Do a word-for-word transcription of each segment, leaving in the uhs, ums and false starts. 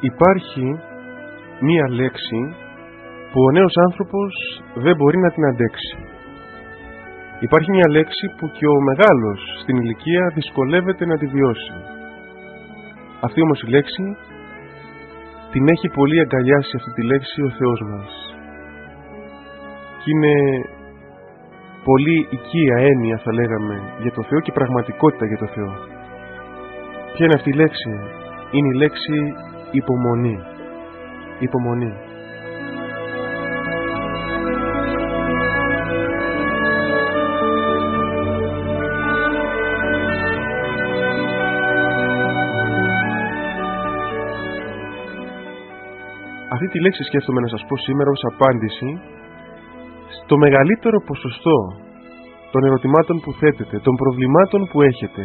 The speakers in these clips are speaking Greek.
υπάρχει μία λέξη που ο νέος άνθρωπος δεν μπορεί να την αντέξει. Υπάρχει μία λέξη που και ο μεγάλος στην ηλικία δυσκολεύεται να τη βιώσει. Αυτή όμως η λέξη την έχει πολύ αγκαλιάσει αυτή τη λέξη ο Θεός μας. Και είναι πολύ οικία έννοια, θα λέγαμε, για το Θεό και πραγματικότητα για το Θεό. Ποια είναι αυτή η λέξη? Είναι η λέξη υπομονή. Υπομονή. Αυτή τη λέξη σκέφτομαι να σας πω σήμερα ως απάντηση στο μεγαλύτερο ποσοστό των ερωτημάτων που θέτετε, των προβλημάτων που έχετε,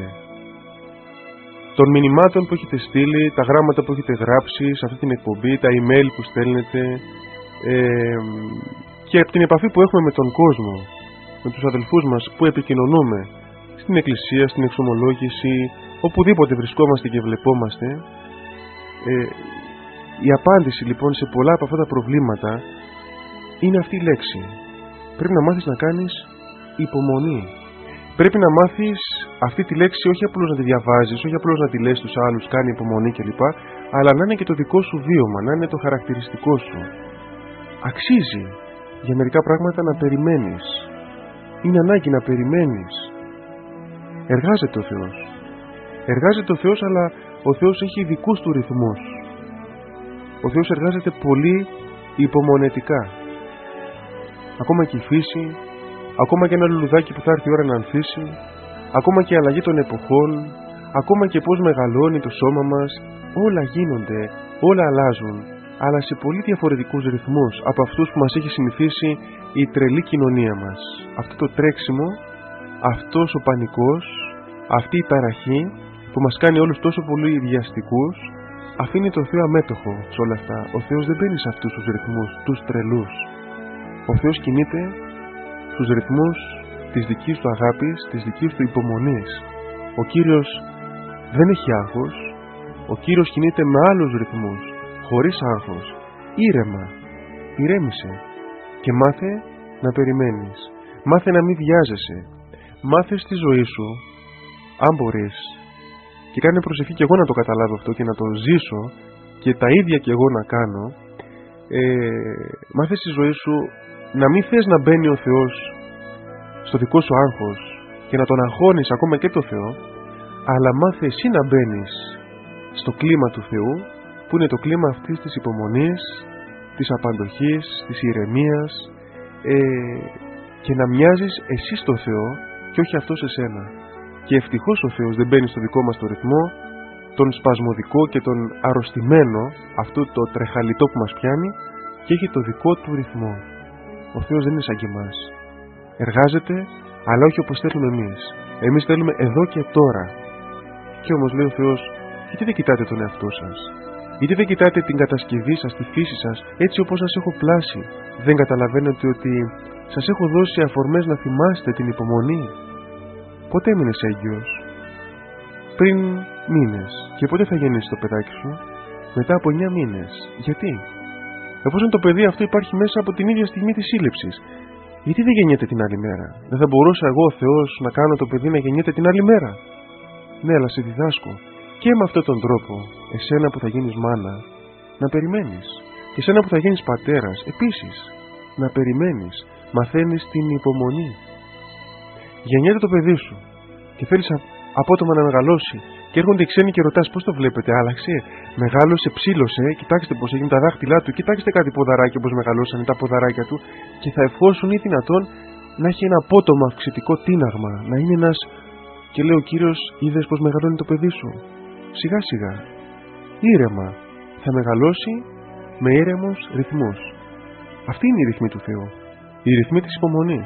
των μηνυμάτων που έχετε στείλει, τα γράμματα που έχετε γράψει σε αυτή την εκπομπή, τα email που στέλνετε ε, και από την επαφή που έχουμε με τον κόσμο, με τους αδελφούς μας που επικοινωνούμε στην εκκλησία, στην εξομολόγηση, οπουδήποτε βρισκόμαστε και βλεπόμαστε. ε, Η απάντηση λοιπόν σε πολλά από αυτά τα προβλήματα είναι αυτή η λέξη. Πρέπει να μάθεις να κάνεις υπομονή. Πρέπει να μάθεις αυτή τη λέξη όχι απλώς να τη διαβάζεις, όχι απλώς να τη λες στους άλλους, κάνει υπομονή κλπ, αλλά να είναι και το δικό σου βίωμα, να είναι το χαρακτηριστικό σου. Αξίζει για μερικά πράγματα να περιμένεις. Είναι ανάγκη να περιμένεις. Εργάζεται ο Θεός. Εργάζεται ο Θεός, αλλά ο Θεός έχει δικούς του ρυθμούς. Ο Θεός εργάζεται πολύ υπομονετικά. Ακόμα και η φύση, ακόμα και ένα λουλουδάκι που θα έρθει η ώρα να ανθίσει, ακόμα και η αλλαγή των εποχών, ακόμα και πώς μεγαλώνει το σώμα μας, όλα γίνονται, όλα αλλάζουν, αλλά σε πολύ διαφορετικούς ρυθμούς από αυτούς που μας έχει συνηθίσει η τρελή κοινωνία μας. Αυτό το τρέξιμο, αυτός ο πανικός, αυτή η ταραχή που μας κάνει όλους τόσο πολύ βιαστικούς, αφήνει το Θεό αμέτωχο σε όλα αυτά. Ο Θεός δεν μπαίνει σε αυτούς τους ρυθμούς, τους τρελούς. Ο Θεός κινείται στους ρυθμούς της δικής του αγάπης, της δικής του υπομονής. Ο Κύριος δεν έχει άγχος. Ο Κύριος κινείται με άλλους ρυθμούς, χωρίς άγχος. Ήρεμα, ηρέμησε και μάθε να περιμένεις. Μάθε να μην βιάζεσαι. Μάθε στη ζωή σου, αν μπορείς, και κάνε προσευχή και εγώ να το καταλάβω αυτό και να το ζήσω και τα ίδια και εγώ να κάνω. ε, Μάθε στη ζωή σου να μην θες να μπαίνει ο Θεός στο δικό σου άγχος και να τον αγχώνεις ακόμα και το Θεό, αλλά μάθε εσύ να μπαίνεις στο κλίμα του Θεού, που είναι το κλίμα αυτής της υπομονής, της απαντοχής, της ηρεμίας, ε, και να μοιάζεις εσύ στο Θεό και όχι αυτός εσένα. Και ευτυχώς ο Θεός δεν μπαίνει στο δικό μας το ρυθμό, τον σπασμωδικό και τον αρρωστημένο, αυτό το τρεχαλιτό που μας πιάνει, και έχει το δικό του ρυθμό. Ο Θεός δεν είναι σαν και εμάς. Εργάζεται, αλλά όχι όπως θέλουμε εμείς. Εμείς θέλουμε εδώ και τώρα. Και όμως λέει ο Θεός, γιατί δεν κοιτάτε τον εαυτό σας? Γιατί δεν κοιτάτε την κατασκευή σας, τη φύση σας, έτσι όπως σας έχω πλάσει? Δεν καταλαβαίνετε ότι σας έχω δώσει αφορμές να θυμάστε την υπομονή? Πότε έμεινες έγκυος? Πριν μήνες. Και πότε θα γεννήσεις το παιδάκι σου? Μετά από εννιά μήνες. Γιατί? Εφόσον το παιδί αυτό υπάρχει μέσα από την ίδια στιγμή της σύλληψης, γιατί δεν γεννιέται την άλλη μέρα? Δεν θα μπορούσα εγώ ο Θεός να κάνω το παιδί να γεννιέται την άλλη μέρα? Ναι, αλλά σε διδάσκω και με αυτόν τον τρόπο, εσένα που θα γίνεις μάνα, να περιμένεις. Και εσένα που θα γίνεις πατέρας, επίσης, να περιμένεις. Μαθαίνεις την υπομονή. Γεννιέται το παιδί σου και θέλεις απότομα να μεγαλώσει, και έρχονται οι ξένοι και ρωτάς πώς το βλέπετε? Άλλαξε, μεγάλωσε, ψήλωσε, κοιτάξτε πώς έγινε τα δάχτυλά του, κοιτάξτε κάτι ποδαράκια πώς μεγαλώσανε τα ποδαράκια του, και θα ευχόσουν ή δυνατόν να έχει ένα απότομο αυξητικό τίναγμα, να είναι ένας. Και λέει ο Κύριος, είδες πως μεγαλώνει το παιδί σου? Σιγά σιγά, ήρεμα, θα μεγαλώσει με ήρεμους ρυθμούς. Αυτή είναι η ρυθμή του Θεού, η ρυθμή της υπομονής.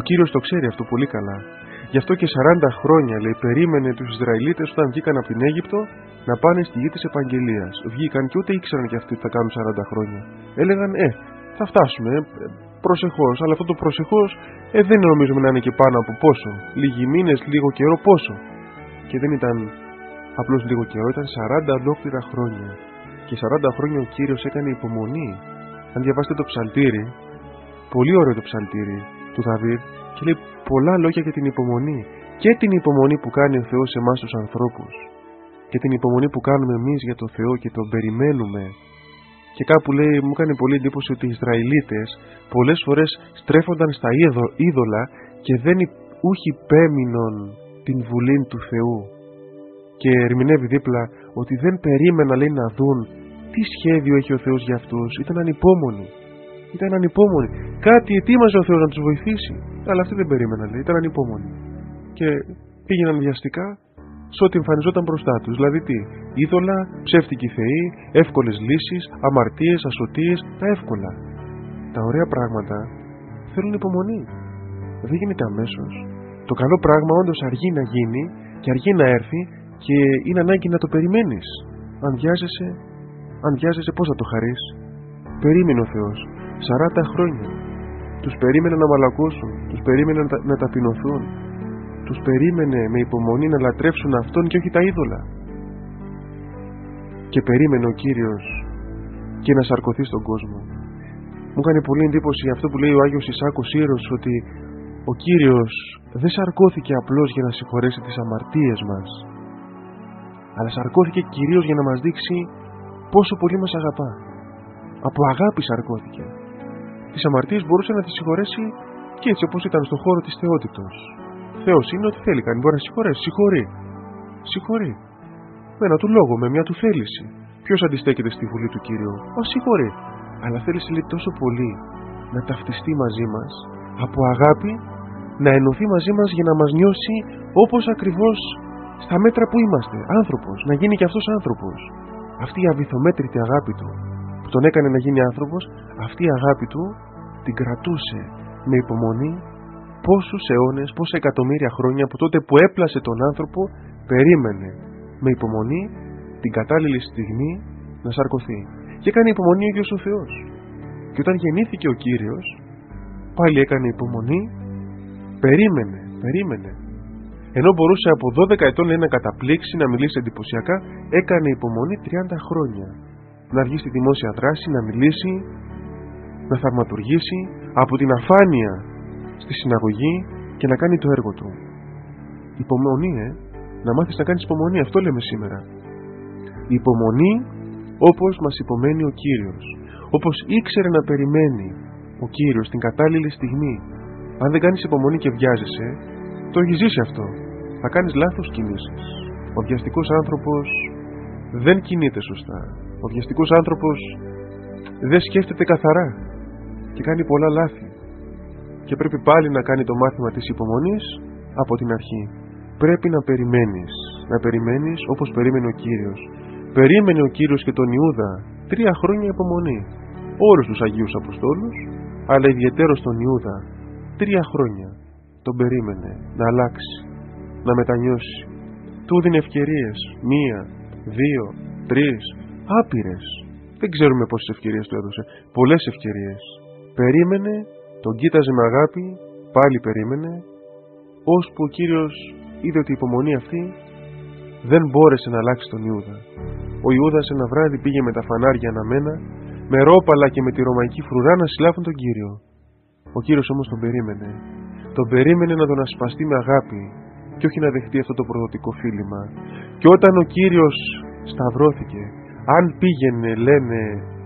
Κύριος το ξέρει αυτό πολύ καλά. Γι' αυτό και σαράντα χρόνια, λέει, περίμενε τους Ισραηλίτες όταν βγήκαν από την Αίγυπτο να πάνε στη γη της Επαγγελίας. Βγήκαν και ούτε ήξεραν και αυτοί ότι θα κάνουν σαράντα χρόνια. Έλεγαν, ε, θα φτάσουμε, ε, προσεχώς, αλλά αυτό το προσεχώς ε, δεν νομίζουμε να είναι και πάνω από πόσο. Λίγοι μήνες, λίγο καιρό, πόσο. Και δεν ήταν απλώς λίγο καιρό, ήταν σαράντα ολόκληρα χρόνια. Και σαράντα χρόνια ο Κύριος έκανε υπομονή. Αν διαβάσετε το ψαλτήρι, πολύ ωραίο το ψαλτήρι του Δαβίδ, και λέει πολλά λόγια για την υπομονή. Και την υπομονή που κάνει ο Θεός σε εμάς τους ανθρώπους. Και την υπομονή που κάνουμε εμείς για το Θεό και τον περιμένουμε. Και κάπου λέει, μου έκανε πολύ εντύπωση ότι οι Ισραηλίτες πολλές φορές στρέφονταν στα είδωλα και δεν ούχι πέμεινον την βουλήν του Θεού. Και ερμηνεύει δίπλα ότι δεν περίμενα, λέει, να δουν τι σχέδιο έχει ο Θεός για αυτούς. Ήταν ανυπόμονοι. Ήταν ανυπόμονοι. Κάτι ετοίμαζε ο Θεός να τους βοηθήσει. Αλλά αυτοί δεν περίμεναν, λέει. Ήταν ανυπόμονοι. Και πήγαιναν βιαστικά σε ό,τι εμφανιζόταν μπροστά τους. Δηλαδή τι, είδωλα, ψεύτικοι θεοί, εύκολες λύσεις, αμαρτίες, ασωτίες, τα εύκολα. Τα ωραία πράγματα θέλουν υπομονή. Δεν γίνεται αμέσως. Το καλό πράγμα όντως αργεί να γίνει και αργεί να έρθει και είναι ανάγκη να το περιμένεις. Αν βιάζεσαι, αν βιάζεσαι πώς θα το χαρείς. Περίμενε ο Θεός σαράντα χρόνια. Τους περίμενε να μαλακώσουν, τους περίμενε να, να ταπεινωθούν. Τους περίμενε με υπομονή να λατρεύσουν Αυτόν και όχι τα είδωλα. Και περίμενε ο Κύριος και να σαρκωθεί στον κόσμο. Μου έκανε πολύ εντύπωση αυτό που λέει ο Άγιος Ισάκος Ήρος, ότι ο Κύριος δεν σαρκώθηκε απλώς για να συγχωρέσει τις αμαρτίες μας, αλλά σαρκώθηκε κυρίως για να μας δείξει πόσο πολύ μας αγαπά. Από αγάπη σαρκώθηκε. Τις αμαρτίες μπορούσε να τις συγχωρέσει και έτσι όπως ήταν στον χώρο της θεότητος. Θεός είναι ότι θέλει, κάνει, μπορεί να συγχωρέσει, συγχωρεί. Συγχωρεί. Με ένα του λόγο, με μια του θέληση. Ποιος αντιστέκεται στη βουλή του Κύριου? Μα συγχωρεί. Αλλά θέλησε, λέει, τόσο πολύ να ταυτιστεί μαζί μας, από αγάπη να ενωθεί μαζί μας για να μας νιώσει όπως ακριβώς στα μέτρα που είμαστε, άνθρωπος, να γίνει και αυτός άνθρωπος. Αυτή η αβυθομέτρητη αγάπη του που τον έκανε να γίνει άνθρωπος, αυτή η αγάπη του την κρατούσε με υπομονή πόσους αιώνες, πόσα εκατομμύρια χρόνια, από τότε που έπλασε τον άνθρωπο, περίμενε με υπομονή την κατάλληλη στιγμή να σαρκωθεί. Και έκανε υπομονή ο ίδιος ο Θεός. Και όταν γεννήθηκε ο Κύριος, πάλι έκανε υπομονή, περίμενε, περίμενε. Ενώ μπορούσε από δώδεκα ετών, λέει, να καταπλήξει, να μιλήσει εντυπωσιακά, έκανε υπομονή τριάντα χρόνια. Να βγει στη δημόσια δράση, να μιλήσει, να θαυματουργήσει, από την αφάνεια στη συναγωγή και να κάνει το έργο του. Υπομονή, ε! Να μάθεις να κάνεις υπομονή, αυτό λέμε σήμερα. Υπομονή όπως μας υπομένει ο Κύριος. Όπως ήξερε να περιμένει ο Κύριος την κατάλληλη στιγμή. Αν δεν κάνεις υπομονή και βιάζεσαι, το έχεις ζήσει αυτό. Θα κάνεις λάθος κινήσεις. Ο βιαστικός άνθρωπος δεν κινείται σωστά. Ο βιαστικός άνθρωπος δεν σκέφτεται καθαρά και κάνει πολλά λάθη. Και πρέπει πάλι να κάνει το μάθημα της υπομονής από την αρχή. Πρέπει να περιμένεις, να περιμένεις όπως περίμενε ο Κύριος. Περίμενε ο Κύριος και τον Ιούδα τρία χρόνια υπομονή. Όλους τους Αγίους Αποστόλους, αλλά ιδιαιτέρως τον Ιούδα, τρία χρόνια τον περίμενε να αλλάξει, να μετανιώσει. Του δίνει ευκαιρίες, μία, δύο, τρεις, άπειρες. Δεν ξέρουμε πόσες ευκαιρίες του έδωσε, πολλές ευκαιρίες. Περίμενε, τον κοίταζε με αγάπη, πάλι περίμενε, ώσπου ο Κύριος είδε ότι η υπομονή αυτή δεν μπόρεσε να αλλάξει τον Ιούδα. Ο Ιούδας ένα βράδυ πήγε με τα φανάρια αναμένα, με ρόπαλα και με τη ρωμαϊκή φρουρά να συλλάβουν τον Κύριο. Ο Κύριος όμως τον περίμενε. Τον περίμενε να τον ασπαστεί με αγάπη και όχι να δεχτεί αυτό το προδοτικό φίλημα. Και όταν ο Κύριος σταυρώθηκε, αν πήγαινε, λένε,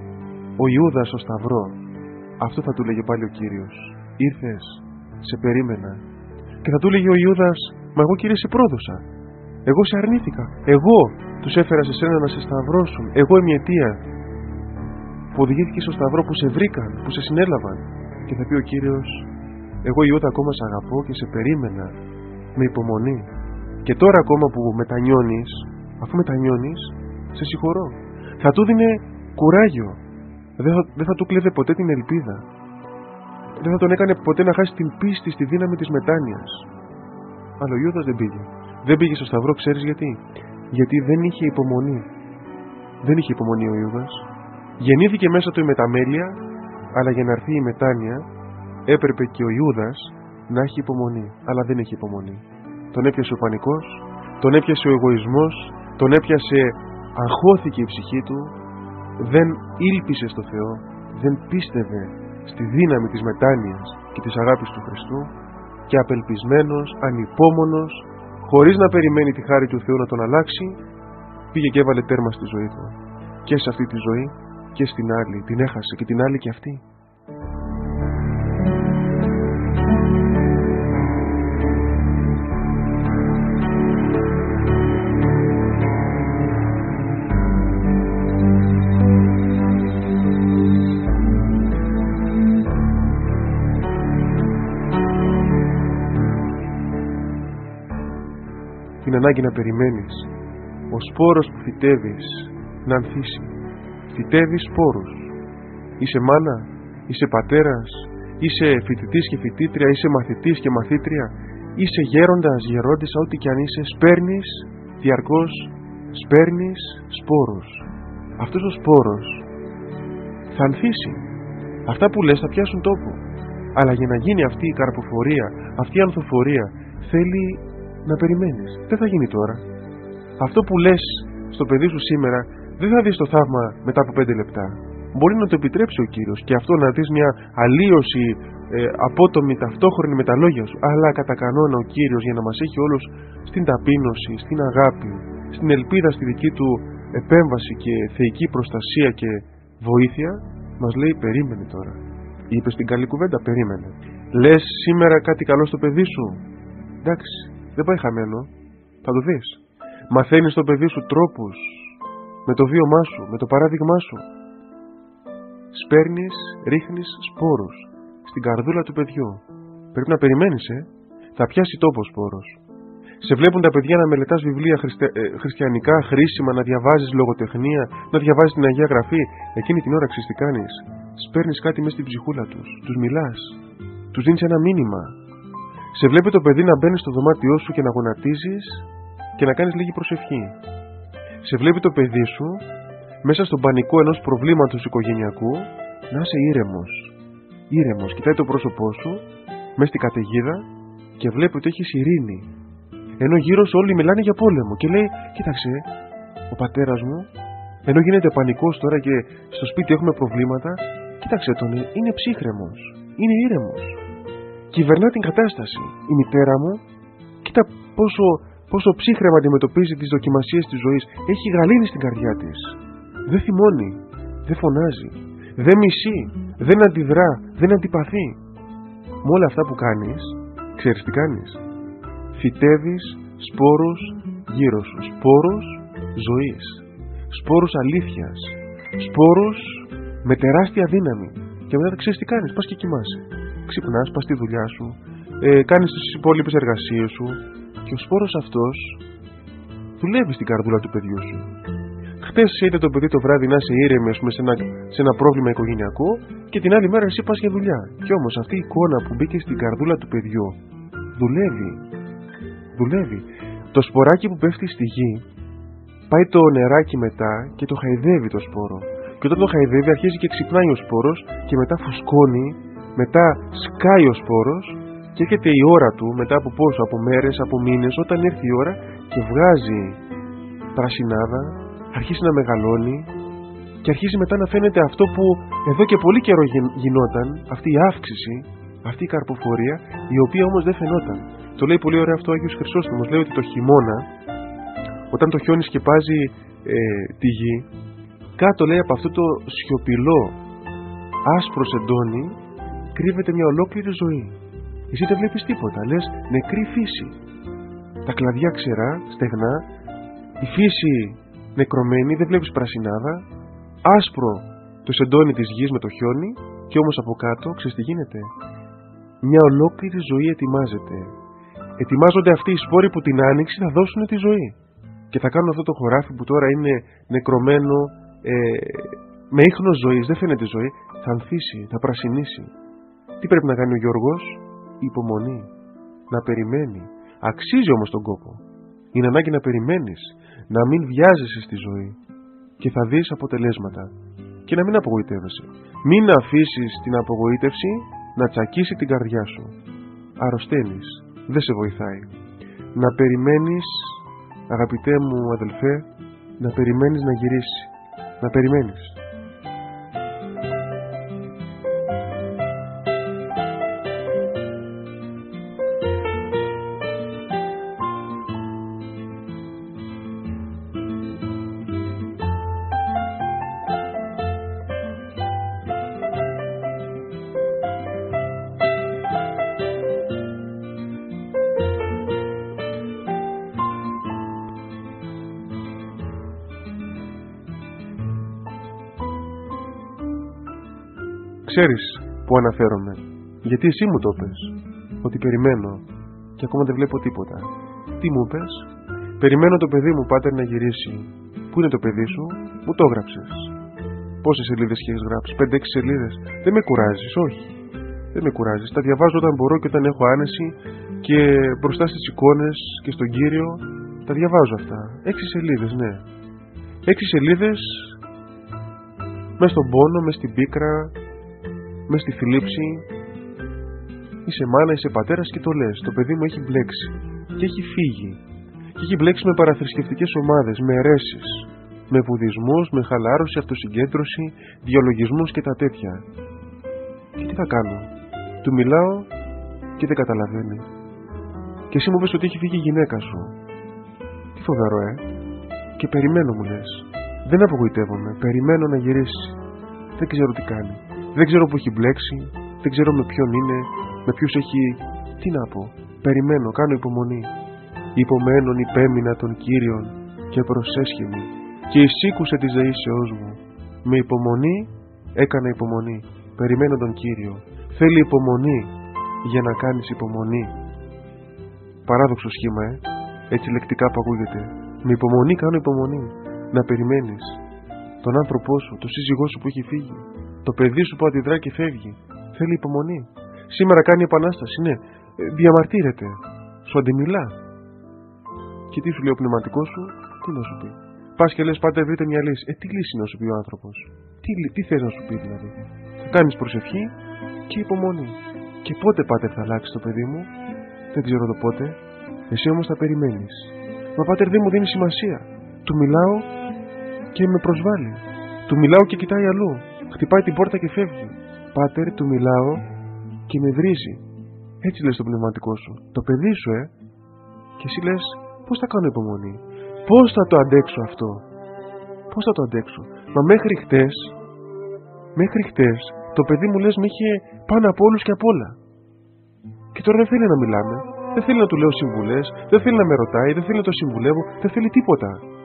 ο Ιούδας στο σταυρό, αυτό θα του λέγε πάλι ο Κύριος. Ήρθες, σε περίμενα. Και θα του λέγε ο Ιούδας, μα εγώ, Κύριε, σε πρόδωσα. Εγώ σε αρνήθηκα. Εγώ τους έφερα σε σένα να σε σταυρώσουν. Εγώ είμαι η αιτία που οδηγήθηκες στο σταυρό, που σε βρήκαν, που σε συνέλαβαν. Και θα πει ο Κύριος, εγώ, Ιούδα, ακόμα σε αγαπώ και σε περίμενα με υπομονή. Και τώρα ακόμα που μετανιώνεις, αφού μετανιώνεις, σε συγχωρώ. Θα του δίνε κουράγιο. Δεν θα, δεν θα του κλέβε ποτέ την ελπίδα. δεν θα τον έκανε ποτέ να χάσει την πίστη στη δύναμη της μετάνοιας. Αλλά ο Ιούδας δεν πήγε. Δεν πήγε στο Σταυρό, ξέρεις γιατί? Γιατί δεν είχε υπομονή. Δεν είχε υπομονή ο Ιούδας. Γεννήθηκε μέσα του η μεταμέλεια, αλλά για να έρθει η μετάνοια έπρεπε και ο Ιούδας να έχει υπομονή. Αλλά δεν έχει υπομονή. Τον έπιασε ο πανικός, τον έπιασε ο εγωισμός, τον έπιασε, αγχώθηκε η ψυχή του, δεν ήλπισε στο Θεό, δεν πίστευε στη δύναμη της μετάνοιας και της αγάπης του Χριστού και απελπισμένος, ανυπόμονος, χωρίς να περιμένει τη χάρη του Θεού να τον αλλάξει, πήγε και έβαλε τέρμα στη ζωή του. Και σε αυτή τη ζωή και στην άλλη, την έχασε και την άλλη και αυτή. Την ανάγκη να περιμένεις ο σπόρος που φυτεύεις να ανθίσει. Φυτεύεις σπόρους. Είσαι μάνα, είσαι πατέρας, είσαι φοιτητής και φοιτήτρια, είσαι μαθητής και μαθήτρια, είσαι γέροντας, γερόντισσα, ό,τι κι αν είσαι, σπέρνεις διαρκώς, σπέρνεις σπόρους. Αυτός ο σπόρος θα ανθίσει. Αυτά που λες θα πιάσουν τόπο. Αλλά για να γίνει αυτή η καρποφορία, αυτή η ανθοφορία, θέλει να περιμένεις. Δεν θα γίνει τώρα. Αυτό που λες στο παιδί σου σήμερα δεν θα δεις το θαύμα μετά από πέντε λεπτά. Μπορεί να το επιτρέψει ο Κύριος και αυτό να δεις μια αλλίωση ε, απότομη ταυτόχρονη με τα λόγια σου. Αλλά κατά κανόνα ο Κύριος, για να μας έχει όλους στην ταπείνωση, στην αγάπη, στην ελπίδα στη δική του επέμβαση και θεϊκή προστασία και βοήθεια, μας λέει περίμενε τώρα. Είπε στην καλή κουβέντα, περίμενε. Λες σήμερα κάτι καλό στο παιδί σου? Εντάξει, δεν πάει χαμένο. Θα το δεις. Μαθαίνεις στο παιδί σου τρόπους, με το βίωμά σου, με το παράδειγμά σου. Σπέρνεις, ρίχνεις σπόρους στην καρδούλα του παιδιού. Πρέπει να περιμένεις, ε. Θα πιάσει τόπο ο σπόρος. Σε βλέπουν τα παιδιά να μελετάς βιβλία χριστια... ε, χριστιανικά χρήσιμα, να διαβάζεις λογοτεχνία, να διαβάζεις την Αγία Γραφή. Εκείνη την ώρα ξέρεις τι κάνεις? Σπέρνεις κάτι μέσα στην ψυχούλα τους. Τους μιλάς. Τους δίνεις ένα μήνυμα. Σε βλέπει το παιδί να μπαίνει στο δωμάτιό σου και να γονατίζεις και να κάνεις λίγη προσευχή. Σε βλέπει το παιδί σου μέσα στον πανικό ενός προβλήματος οικογενειακού να είσαι ήρεμος. Ήρεμος. Κοιτάει το πρόσωπό σου μέσα στην καταιγίδα και βλέπει ότι έχεις ειρήνη. Ενώ γύρω σου όλοι μιλάνε για πόλεμο και λέει, κοίταξε, ο πατέρας μου, ενώ γίνεται πανικός τώρα και στο σπίτι έχουμε προβλήματα, κοίταξε τον, είναι ψύχρεμος, είναι ήρεμος. Κυβερνά την κατάσταση. Η μητέρα μου, κοίτα πόσο, πόσο ψύχρεμα αντιμετωπίζει τις δοκιμασίες της ζωής. Έχει γαλήνη στην καρδιά της. Δεν θυμώνει, δεν φωνάζει, δεν μισεί, δεν αντιδρά, δεν αντιπαθεί. Με όλα αυτά που κάνεις, ξέρεις τι κάνεις? Φυτεύεις σπόρους γύρω σου. Σπόρους ζωής. Σπόρους αλήθειας. Σπόρους με τεράστια δύναμη. Και μετά ξέρεις τι κάνεις? Πας και κοιμάσαι. Ξυπνάς, πας στη δουλειά σου, ε, κάνεις τις υπόλοιπες εργασίες σου και ο σπόρος αυτός δουλεύει στην καρδούλα του παιδιού σου. Χτες είδε το παιδί το βράδυ να είσαι ήρεμη, ας πούμε, σε ένα, σε ένα πρόβλημα οικογενειακό και την άλλη μέρα εσύ πας για δουλειά. Κι όμως αυτή η εικόνα που μπήκε στην καρδούλα του παιδιού δουλεύει. Δουλεύει. Το σποράκι που πέφτει στη γη πάει το νεράκι μετά και το χαϊδεύει το σπόρο. Και όταν το χαϊδεύει αρχίζει και ξυπνάει ο σπόρος και μετά φουσκώνει. Μετά σκάει ο σπόρος και έρχεται η ώρα του μετά από πόσο, από μέρες, από μήνες, όταν έρθει η ώρα και βγάζει πρασινάδα, αρχίζει να μεγαλώνει και αρχίζει μετά να φαίνεται αυτό που εδώ και πολύ καιρό γινόταν, αυτή η αύξηση, αυτή η καρποφορία, η οποία όμως δεν φαινόταν. Το λέει πολύ ωραία αυτό ο Άγιος Χρυσόστομος, λέει ότι το χειμώνα, όταν το χιόνι σκεπάζει ε, τη γη, κάτω λέει από αυτό το σιωπηλό άσπρο σεντόνι κρύβεται μια ολόκληρη ζωή. Εσύ δεν βλέπεις τίποτα, λες νεκρή φύση. Τα κλαδιά ξερά, στεγνά, η φύση νεκρωμένη, δεν βλέπεις πρασινάδα, άσπρο το σεντόνι της γης με το χιόνι και όμως από κάτω, ξέρεις τι γίνεται? Μια ολόκληρη ζωή ετοιμάζεται. Ετοιμάζονται αυτοί οι σπόροι που την άνοιξη θα δώσουν τη ζωή. Και θα κάνουν αυτό το χωράφι που τώρα είναι νεκρωμένο, ε, με ίχνος ζωής, δεν φαίνεται ζωή, θα ανθίσει, θα πρασινίσει. Τι πρέπει να κάνει ο Γιώργος? Υπομονή. Να περιμένει. Αξίζει όμως τον κόπο. Είναι ανάγκη να περιμένεις, να μην βιάζεσαι στη ζωή και θα δεις αποτελέσματα. Και να μην απογοητεύεσαι. Μην αφήσεις την απογοήτευση να τσακίσει την καρδιά σου. Αρρωσταίνεις. Δεν σε βοηθάει. Να περιμένεις, αγαπητέ μου αδελφέ, να περιμένεις να γυρίσει. Να περιμένεις. Ξέρεις που αναφέρομαι, γιατί εσύ μου το πες, ότι περιμένω και ακόμα δεν βλέπω τίποτα. Τι μου πες? Περιμένω το παιδί μου, πάτερ, να γυρίσει. Πού είναι το παιδί σου? Μου το έγραψες. Πόσες σελίδες έχεις γράψει? Πέντε έξι σελίδες. Δεν με κουράζεις, όχι. Δεν με κουράζεις. Τα διαβάζω όταν μπορώ και όταν έχω άνεση και μπροστά στις εικόνες και στον Κύριο. Τα διαβάζω αυτά. Έξι σελίδες, ναι. Έξι σελίδες μες στον πόνο, μες στην πίκρα, μες στη θλίψη. Είσαι μάνα, είσαι πατέρας και το λες. Το παιδί μου έχει μπλέξει και έχει φύγει. Και έχει μπλέξει με παραθρησκευτικές ομάδες, με αιρέσεις, με βουδισμούς, με χαλάρωση, αυτοσυγκέντρωση, διαλογισμούς και τα τέτοια. Και τι θα κάνω? Του μιλάω και δεν καταλαβαίνει. Και εσύ μου πες ότι έχει φύγει η γυναίκα σου. Τι φοβερό, ε! Και περιμένω, μου λες. Δεν απογοητεύομαι. Περιμένω να γυρίσει. Δεν ξέρω τι κάνει. Δεν ξέρω που έχει μπλέξει. Δεν ξέρω με ποιον είναι. Με ποιους έχει. Τι να πω? Περιμένω, κάνω υπομονή. Υπομένων υπέμεινα των Κύριων και προσέσχημη και εισήκουσε τη ζεήσεώς μου. Με υπομονή έκανα υπομονή. Περιμένω τον Κύριο. Θέλει υπομονή για να κάνεις υπομονή. Παράδοξο σχήμα, ε. Έτσι λεκτικά που ακούγεται. Με υπομονή κάνω υπομονή. Να περιμένεις τον άνθρωπό σου, τον σύζυγό σου που έχει φύγει, το παιδί σου που αντιδρά και φεύγει. Θέλει υπομονή. Σήμερα κάνει επανάσταση, ναι. Διαμαρτύρεται. Σου αντιμιλά. Και τι σου λέει ο πνευματικός σου? Τι να σου πει? Πας και λες, πάτε βρείτε μια λύση. Ε, τι λύση να σου πει ο άνθρωπος? Τι, τι θες να σου πει δηλαδή? Θα κάνεις προσευχή και υπομονή. Και πότε, πάτερ, θα αλλάξει το παιδί μου? Δεν ξέρω το πότε. Εσύ όμως θα περιμένεις. Μα πάτερ, δεν μου δίνει σημασία. Του μιλάω και με προσβάλλει. Του μιλάω και κοιτάει αλλού. Χτυπάει την πόρτα και φεύγει. Πάτερ, του μιλάω και με βρίζει. Έτσι λες το πνευματικό σου. Το παιδί σου, ε. Και εσύ λες, πώς θα κάνω υπομονή? Πώς θα το αντέξω αυτό? Πώς θα το αντέξω? Μα μέχρι χτες, μέχρι χτες, το παιδί μου λες με είχε πάνω από όλους και απ' όλα. Και τώρα δεν θέλει να μιλάμε. Δεν θέλει να του λέω συμβουλές. Δεν θέλει να με ρωτάει. Δεν θέλει να το συμβουλεύω. Δεν θέλει τίποτα.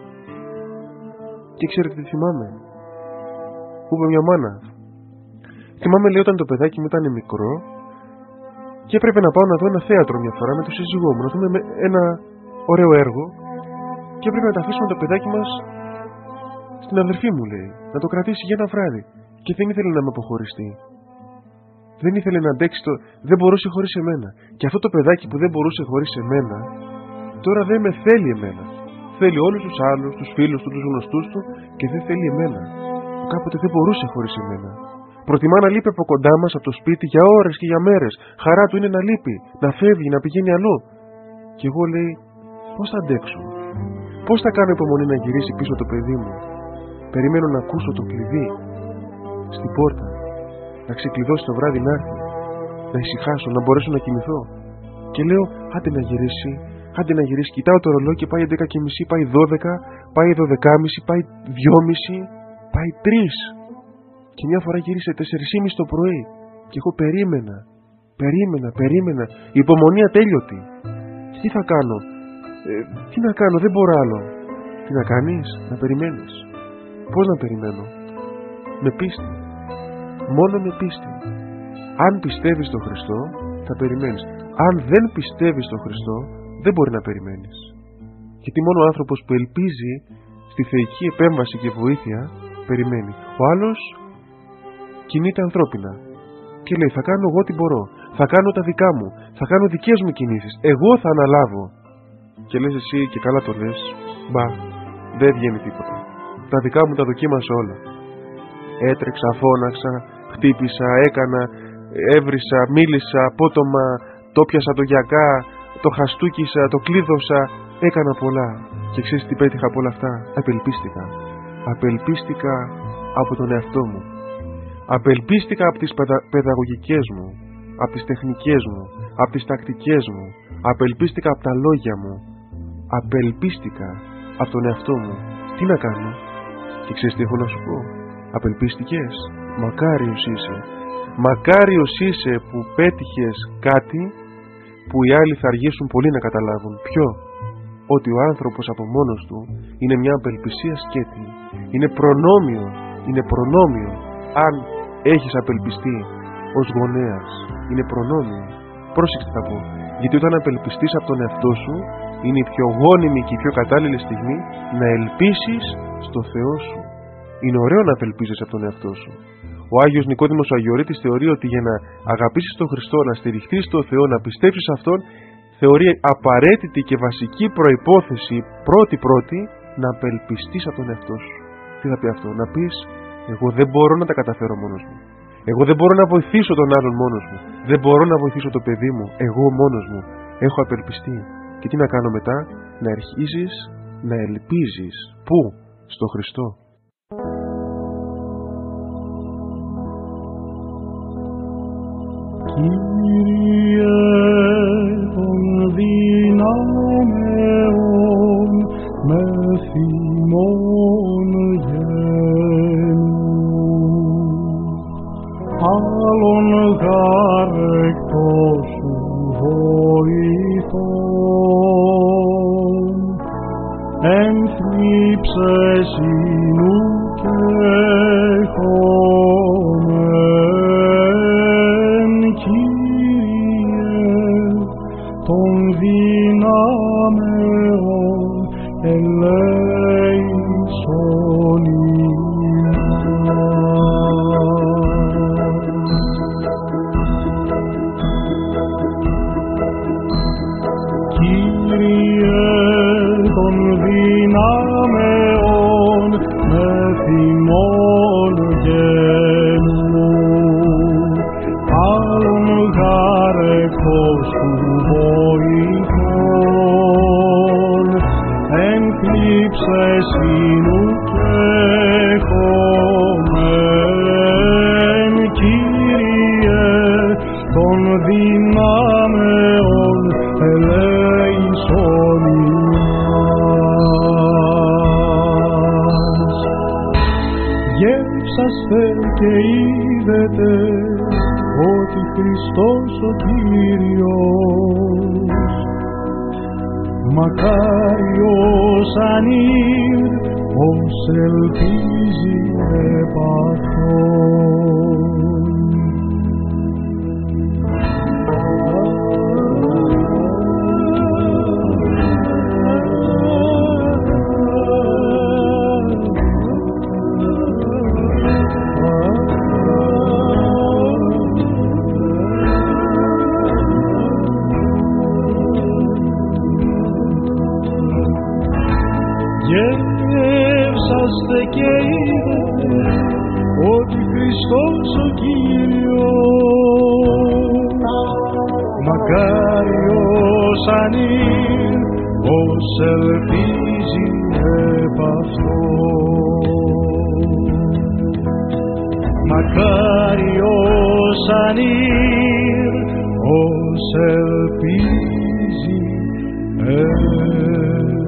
Και ξέρετε τι θυμάμαι? Μου είπε μια μάνα. Θυμάμαι, λέει, όταν το παιδάκι μου ήταν μικρό και έπρεπε να πάω να δω ένα θέατρο μια φορά με τον σύζυγό μου, να δούμε ένα ωραίο έργο και έπρεπε να τα αφήσουμε το παιδάκι μας στην αδερφή μου, λέει, να το κρατήσει για ένα βράδυ. Και δεν ήθελε να με αποχωριστεί. Δεν ήθελε να αντέξει το. Δεν μπορούσε χωρίς εμένα. Και αυτό το παιδάκι που δεν μπορούσε χωρίς εμένα, τώρα δεν με θέλει εμένα. Θέλει όλους τους άλλους, τους φίλους του, τους γνωστούς του και δεν θέλει εμένα. Που κάποτε δεν μπορούσε χωρίς εμένα. Προτιμά να λείπει από κοντά μας, από το σπίτι, για ώρες και για μέρες. Χαρά του είναι να λείπει, να φεύγει, να πηγαίνει αλλού. Και εγώ, λέει, πώς θα αντέξω? Πώς θα κάνω υπομονή να γυρίσει πίσω το παιδί μου? Περιμένω να ακούσω το κλειδί στην πόρτα, να ξεκλειδώσει το βράδυ να έρθει, να ησυχάσω, να μπορέσω να κοιμηθώ. Και λέω, άντε να γυρίσει, άντε να γυρίσει. Κοιτάω το ρολόι και πάει έντεκα και μισή, πάει δώδεκα, πάει δώδεκα και μισή, πάει δυόμιση, πάει τρεις. Και μια φορά γύρισε τέσσερις και μισή το πρωί. Και εγώ περίμενα, περίμενα, περίμενα. Η υπομονή ατέλειωτη. Τι θα κάνω? Ε, τι να κάνω, δεν μπορώ άλλο. Τι να κάνεις? Να περιμένεις. Πώς να περιμένω? Με πίστη. Μόνο με πίστη. Αν πιστεύεις στον Χριστό, θα περιμένεις. Αν δεν πιστεύεις στον Χριστό, δεν μπορεί να περιμένεις. Γιατί μόνο ο άνθρωπος που ελπίζει στη θεϊκή επέμβαση και βοήθεια, περιμένει. Ο άλλος κινείται ανθρώπινα. και λέει θα κάνω εγώ τι μπορώ, θα κάνω τα δικά μου, θα κάνω δικές μου κινήσεις, εγώ θα αναλάβω. Και λες εσύ και καλά το λες, μπα, δεν βγαίνει τίποτα. Τα δικά μου τα δοκίμασα όλα. Έτρεξα, φώναξα, χτύπησα, έκανα, έβρισα, μίλησα, απότομα, το πιασα το γιακά, το χαστούκισα, το κλείδωσα, έκανα πολλά. Και ξέρεις τι πέτυχα από όλα αυτά? Απελπίστηκα. Απελπίστηκα από τον εαυτό μου. Απελπίστηκα από τις παιδα... παιδαγωγικές μου, από τις τεχνικές μου, από τις τακτικές μου. Απελπίστηκα από τα λόγια μου. Απελπίστηκα από τον εαυτό μου. Τι να κάνω? Και ξέρεις τι έχω να σου πω? Απελπίστηκες? Μακάριος είσαι. Μακάριος είσαι που πέτυχες κάτι που οι άλλοι θα αργήσουν πολύ να καταλάβουν. Ποιο? Ότι ο άνθρωπος από μόνος του είναι μια απελπισία σκέτη. Είναι προνόμιο. Είναι προνόμιο αν έχεις απελπιστεί ως γονέας. Είναι προνόμιο. Πρόσεξε θα πω. Γιατί όταν απελπιστείς από τον εαυτό σου, είναι η πιο γόνιμη και η πιο κατάλληλη στιγμή να ελπίσεις στο Θεό σου. Είναι ωραίο να απελπίζεις από τον εαυτό σου. Ο Άγιος Νικόδημος ο Αγιορείτης θεωρεί ότι για να αγαπήσεις τον Χριστό, να στηριχθείς στον Θεό, να πιστέψεις σε Αυτόν, θεωρεί απαραίτητη και βασική προϋπόθεση, πρώτη-πρώτη, να απελπιστείς από τον εαυτό σου. Τι θα πει αυτό? Να πεις, εγώ δεν μπορώ να τα καταφέρω μόνος μου. Εγώ δεν μπορώ να βοηθήσω τον άλλον μόνος μου. Δεν μπορώ να βοηθήσω το παιδί μου. Εγώ μόνος μου έχω απελπιστεί. Και τι να κάνω μετά? Να αρχίσεις να ελπίζεις. Πού? Στο Χριστό. Κύριε των δυνάμεων, με θυμών γένου, άλλον γάρ εκτός σου βοηθών, ενθλίψες ίνου και χωμέν, Κύριε των δυνάμεων, ελέησον ημάς. Κύριε των δυνάμεων, με θυμών γένου, άλλον γάρ εκτός του βοηθών, ενθλίψες ίνου και χωμέν, Κύριε των δυνάμεων, ελέησον ημάς. Γεύσαστε και είδετε ότι Χριστός ο Κύριος, μακάριος ανήρ, ως ελπίζει επ' Αυτόν. Γεύσαστε και είδατε ότι Χριστός ο Κύριος, μακάριος ανήρ, ως ελπίζει επ' Αυτόν. Μακάριος ανήρ, ως ελπίζει επ'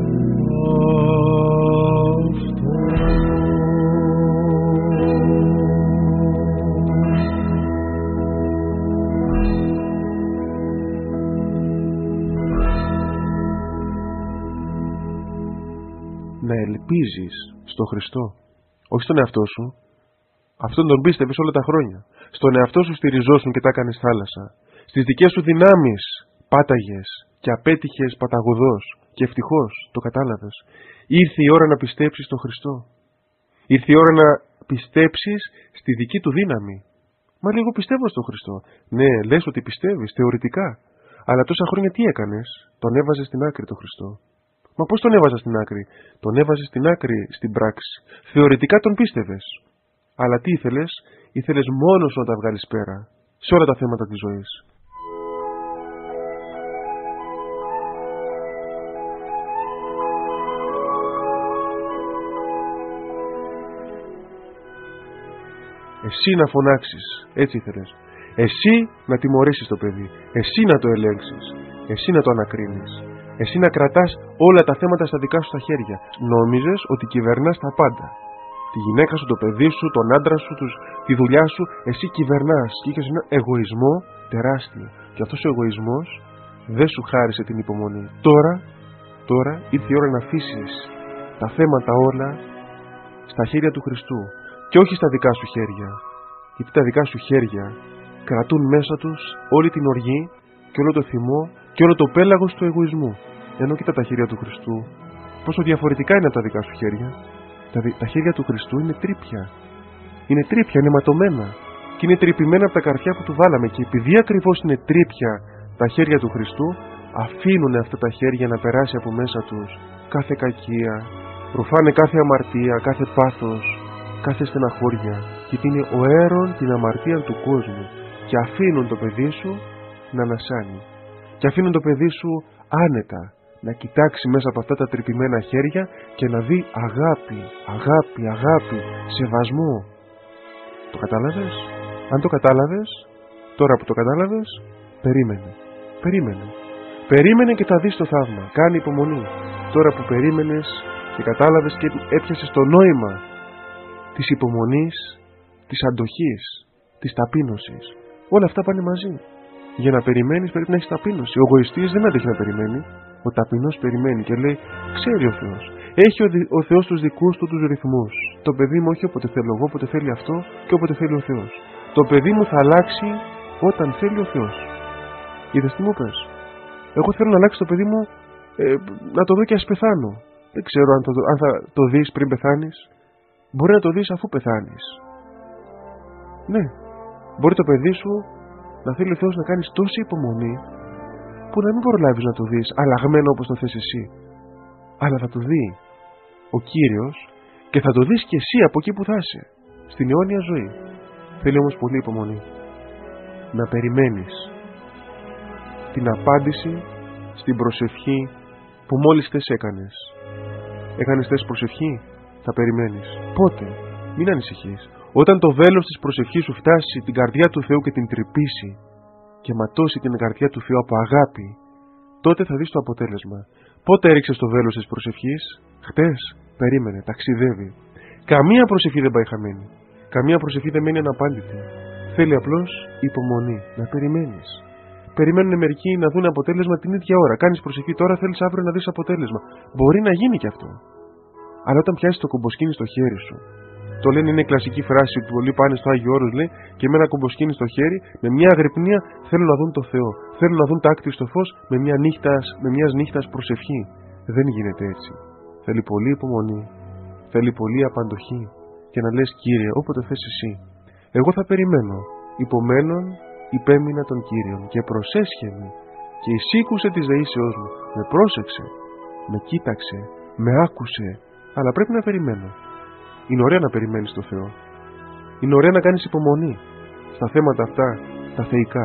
να ελπίζεις στο Χριστό, όχι στον εαυτό σου. Αυτόν τον πίστευες όλα τα χρόνια. Στον εαυτό σου στηριζόσουν και τα έκανες θάλασσα. Στις δικές σου δυνάμεις πάταγες και απέτυχες παταγωδός. Και ευτυχώς το κατάλαβες. Ήρθε η ώρα να πιστέψεις στον Χριστό. Ήρθε η ώρα να πιστέψεις στη δική του δύναμη. Μα λίγο πιστεύω στον Χριστό. Ναι, λες ότι πιστεύεις, θεωρητικά. Αλλά τόσα χρόνια τι έκανες? Τον έβαζες στην άκρη τον Χριστό. Μα πώς τον έβαζα στην άκρη? Τον έβαζες στην άκρη στην πράξη. Θεωρητικά τον πίστευες. Αλλά τι ήθελες? Ήθελες μόνος να τα βγάλεις πέρα. Σε όλα τα θέματα της ζωής. Εσύ να φωνάξεις, έτσι ήθελες. Εσύ να τιμωρήσεις το παιδί. Εσύ να το ελέγξεις. Εσύ να το ανακρίνεις. Εσύ να κρατάς όλα τα θέματα στα δικά σου τα χέρια. Νόμιζες ότι κυβερνάς τα πάντα. Τη γυναίκα σου, το παιδί σου, τον άντρα σου, τους, τη δουλειά σου. Εσύ κυβερνάς και είχες ένα εγωισμό τεράστιο. Και αυτός ο εγωισμός δεν σου χάρισε την υπομονή. Τώρα, τώρα ήρθε η ώρα να αφήσεις τα θέματα όλα στα χέρια του Χριστού. Και όχι στα δικά σου χέρια. Γιατί τα δικά σου χέρια κρατούν μέσα τους όλη την οργή και όλο το θυμό και όλο το πέλαγος του εγωισμού. Ενώ κοίτα τα χέρια του Χριστού, πόσο διαφορετικά είναι από τα δικά σου χέρια. Τα, τα χέρια του Χριστού είναι τρύπια. Είναι τρύπια, είναι ματωμένα. Και είναι τρυπημένα από τα καρφιά που του βάλαμε. Και επειδή ακριβώς είναι τρύπια τα χέρια του Χριστού, αφήνουν αυτά τα χέρια να περάσει από μέσα τους κάθε κακία, ρουφάνε κάθε αμαρτία, κάθε πάθος, κάθε στεναχώρια, γιατί είναι ο αέρον την αμαρτία του κόσμου, και αφήνουν το παιδί σου να ανασάνει και αφήνουν το παιδί σου άνετα να κοιτάξει μέσα από αυτά τα τρυπημένα χέρια και να δει αγάπη, αγάπη, αγάπη, σεβασμό. Το κατάλαβες? Αν το κατάλαβες, τώρα που το κατάλαβες, περίμενε, περίμενε περίμενε και θα δεις το θαύμα. Κάνε υπομονή. Τώρα που περίμενες και κατάλαβες και έπιασες το νόημα της υπομονής, της αντοχής, της ταπείνωσης. Όλα αυτά πάνε μαζί. Για να περιμένεις πρέπει να έχεις ταπείνωση. Ο εγωιστής δεν αντέχει να περιμένει. Ο ταπεινός περιμένει και λέει: ξέρει ο Θεός. Έχει ο, ο Θεός τους δικούς του τους ρυθμούς. Το παιδί μου όχι όποτε θέλω εγώ, όποτε θέλει αυτό και όποτε θέλει ο Θεός. Το παιδί μου θα αλλάξει όταν θέλει ο Θεός. Είδες τι μου πες? Εγώ θέλω να αλλάξει το παιδί μου, ε, να το δω και ας πεθάνω. Δεν ξέρω αν, το, αν θα το δεις πριν πεθάνεις. Μπορεί να το δεις αφού πεθάνεις. Ναι, μπορεί το παιδί σου να θέλει ο Θεός να κάνεις τόση υπομονή που να μην προλάβεις να το δεις αλλαγμένο όπως το θες εσύ. Αλλά θα το δει ο Κύριος και θα το δεις και εσύ από εκεί που θα είσαι, στην αιώνια ζωή. Θέλει όμως πολύ υπομονή. Να περιμένεις την απάντηση στην προσευχή που μόλις θες έκανες. Έκανες θες προσευχή? Θα περιμένεις. Πότε? Μην ανησυχείς. Όταν το βέλος της προσευχής σου φτάσει την καρδιά του Θεού και την τρυπήσει και ματώσει την καρδιά του Θεού από αγάπη, τότε θα δεις το αποτέλεσμα. Πότε έριξες το βέλος της προσευχής? Χτες? Περίμενε, ταξιδεύει. Καμία προσευχή δεν πάει χαμένη. Καμία προσευχή δεν μένει αναπάντητη. Θέλει απλώς υπομονή, να περιμένεις. Περιμένουν μερικοί να δουν αποτέλεσμα την ίδια ώρα. Κάνεις προσευχή τώρα, θέλεις αύριο να δεις αποτέλεσμα. Μπορεί να γίνει και αυτό. Αλλά όταν πιάσεις το κομποσκίνι στο χέρι σου, το λένε, είναι η κλασική φράση που πολλοί πάνε στο Άγιο Όρος, λέει, και με ένα κομποσκίνι στο χέρι, με μια αγρυπνία θέλουν να δουν το Θεό. Θέλουν να δουν τα άκτη στο φως με μια νύχτας, με μιας νύχτας προσευχή. Δεν γίνεται έτσι. Θέλει πολύ υπομονή. Θέλει πολύ απαντοχή. Και να λες: Κύριε, όποτε θες εσύ, εγώ θα περιμένω. Υπομένων υπέμεινα τον Κύριον και προσέσχεμαι και εισήκουσε της δεήσεώς μου. Με πρόσεξε, με κοίταξε, με άκουσε, αλλά πρέπει να περιμένω. Είναι ωραία να περιμένεις το Θεό. Είναι ωραία να κάνεις υπομονή στα θέματα αυτά, τα θεϊκά.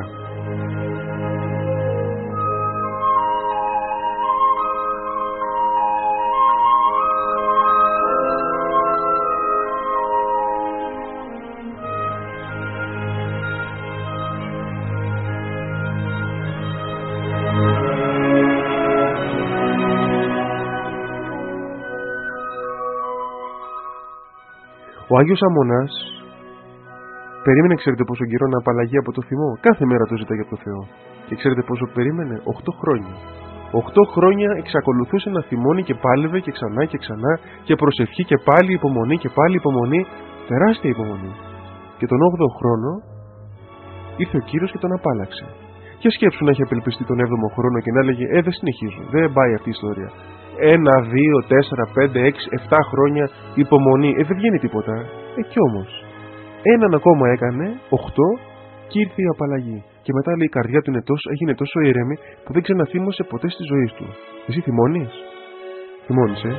Ο Άγιος Αμμονάς περίμενε, ξέρετε πόσο καιρό, να απαλλαγεί από το θυμό? Κάθε μέρα το ζητάει από το Θεό. Και ξέρετε πόσο περίμενε? Οχτώ χρόνια. Οχτώ χρόνια εξακολουθούσε να θυμώνει και πάλευε και ξανά και ξανά και προσευχή και πάλι υπομονή και πάλι υπομονή. Τεράστια υπομονή. Και τον όγδοο χρόνο ήρθε ο Κύριος και τον απάλλαξε. Και σκέψου να έχει απελπιστεί τον έβδομο χρόνο και να έλεγε: Ε, δεν συνεχίζω, δεν πάει αυτή η ιστορία. Ένα, δύο, τέσσερα, πέντε, έξι, εφτά χρόνια υπομονή. Ε, δεν βγαίνει τίποτα. Ε, κι όμως. Έναν ακόμα έκανε, οχτώ, και ήρθε η απαλλαγή. Και μετά λέει η καρδιά του είναι τόσο, έγινε τόσο ήρεμη που δεν ξαναθύμωσε ποτέ στη ζωή του. Εσύ θυμώνεις? Θυμώνεις, ε?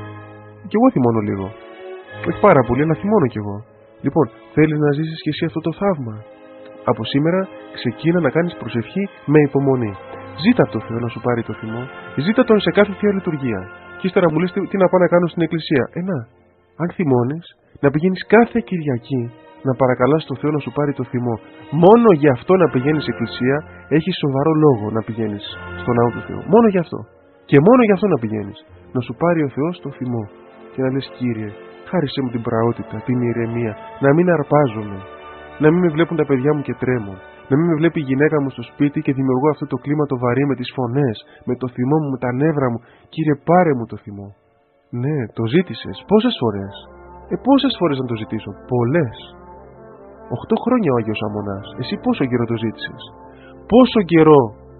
Κι εγώ θυμώνω λίγο. Όχι πάρα πολύ, αλλά θυμώνω κι εγώ. Λοιπόν, θέλεις να ζήσεις κι εσύ αυτό το θαύμα? Από σήμερα ξεκίνα να κάνεις προσευχή με υπομονή. Ζήτα από το Θεό να σου πάρει το θυμό. Ζήτα τον σε κάθε θεία λειτουργία. Και ύστερα μου λες τι, τι να πάω να κάνω στην εκκλησία. Ε, να, αν θυμώνεις, να πηγαίνεις κάθε Κυριακή να παρακαλάς το Θεό να σου πάρει το θυμό. Μόνο γι' αυτό να πηγαίνεις εκκλησία, έχεις σοβαρό λόγο να πηγαίνεις στον ναό του Θεού. Μόνο γι' αυτό. Και μόνο γι' αυτό να πηγαίνεις. Να σου πάρει ο Θεός το θυμό. Και να λες, Κύριε, χάρισέ μου την πραότητα, την ηρεμία, να μην αρπάζομαι. Να μην με βλέπουν τα παιδιά μου και τρέμουν. Να μην με βλέπει η γυναίκα μου στο σπίτι και δημιουργώ αυτό το κλίμα το βαρύ με τις φωνές, με το θυμό μου, με τα νεύρα μου. Κύριε, πάρε μου το θυμό. Ναι, το ζήτησες. Πόσες φορές? Ε, πόσες φορές να το ζητήσω? Πολλές. Οχτώ χρόνια ο Άγιος Αμμονάς. Εσύ πόσο καιρό το ζήτησες? Πόσο καιρό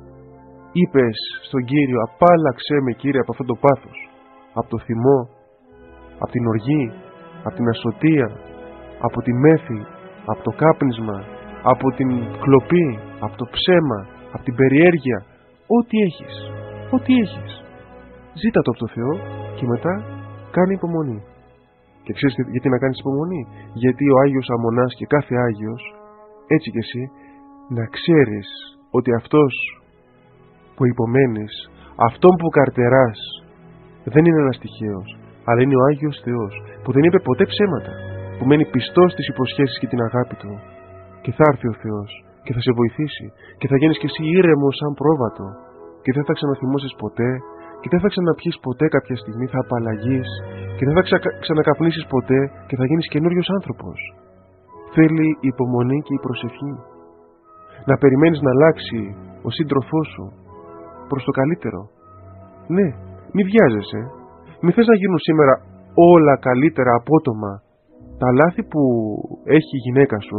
είπες στον Κύριο, απάλλαξέ με Κύριε από αυτό το πάθος, από το θυμό, από την οργή, από την ασωτεία, από τη μέθη, από το κάπνισμα, από την κλοπή, από το ψέμα, από την περιέργεια, ό,τι έχεις, ό,τι έχεις. Ζήτα το από το Θεό και μετά κάνε υπομονή. Και ξέρεις γιατί να κάνεις υπομονή? Γιατί ο Άγιος Αμμονάς και κάθε Άγιος, έτσι και εσύ, να ξέρεις ότι αυτός που υπομένεις, αυτόν που καρτεράς, δεν είναι ένας τυχαίος, αλλά είναι ο Άγιος Θεός, που δεν είπε ποτέ ψέματα, που μένει πιστός στις υποσχέσεις και την αγάπη Του. Και θα έρθει ο Θεός και θα σε βοηθήσει και θα γίνεις και εσύ ήρεμος σαν πρόβατο και δεν θα ξαναθυμώσεις ποτέ και δεν θα ξαναπιείς ποτέ κάποια στιγμή, θα απαλλαγείς και δεν θα ξα... ξανακαπνίσεις ποτέ και θα γίνεις καινούριος άνθρωπος. Θέλει η υπομονή και η προσευχή. Να περιμένεις να αλλάξει ο σύντροφός σου προς το καλύτερο. Ναι, μη βιάζεσαι. Μη θες να γίνουν σήμερα όλα καλύτερα απότομα. Τα λάθη που έχει η γυναίκα σου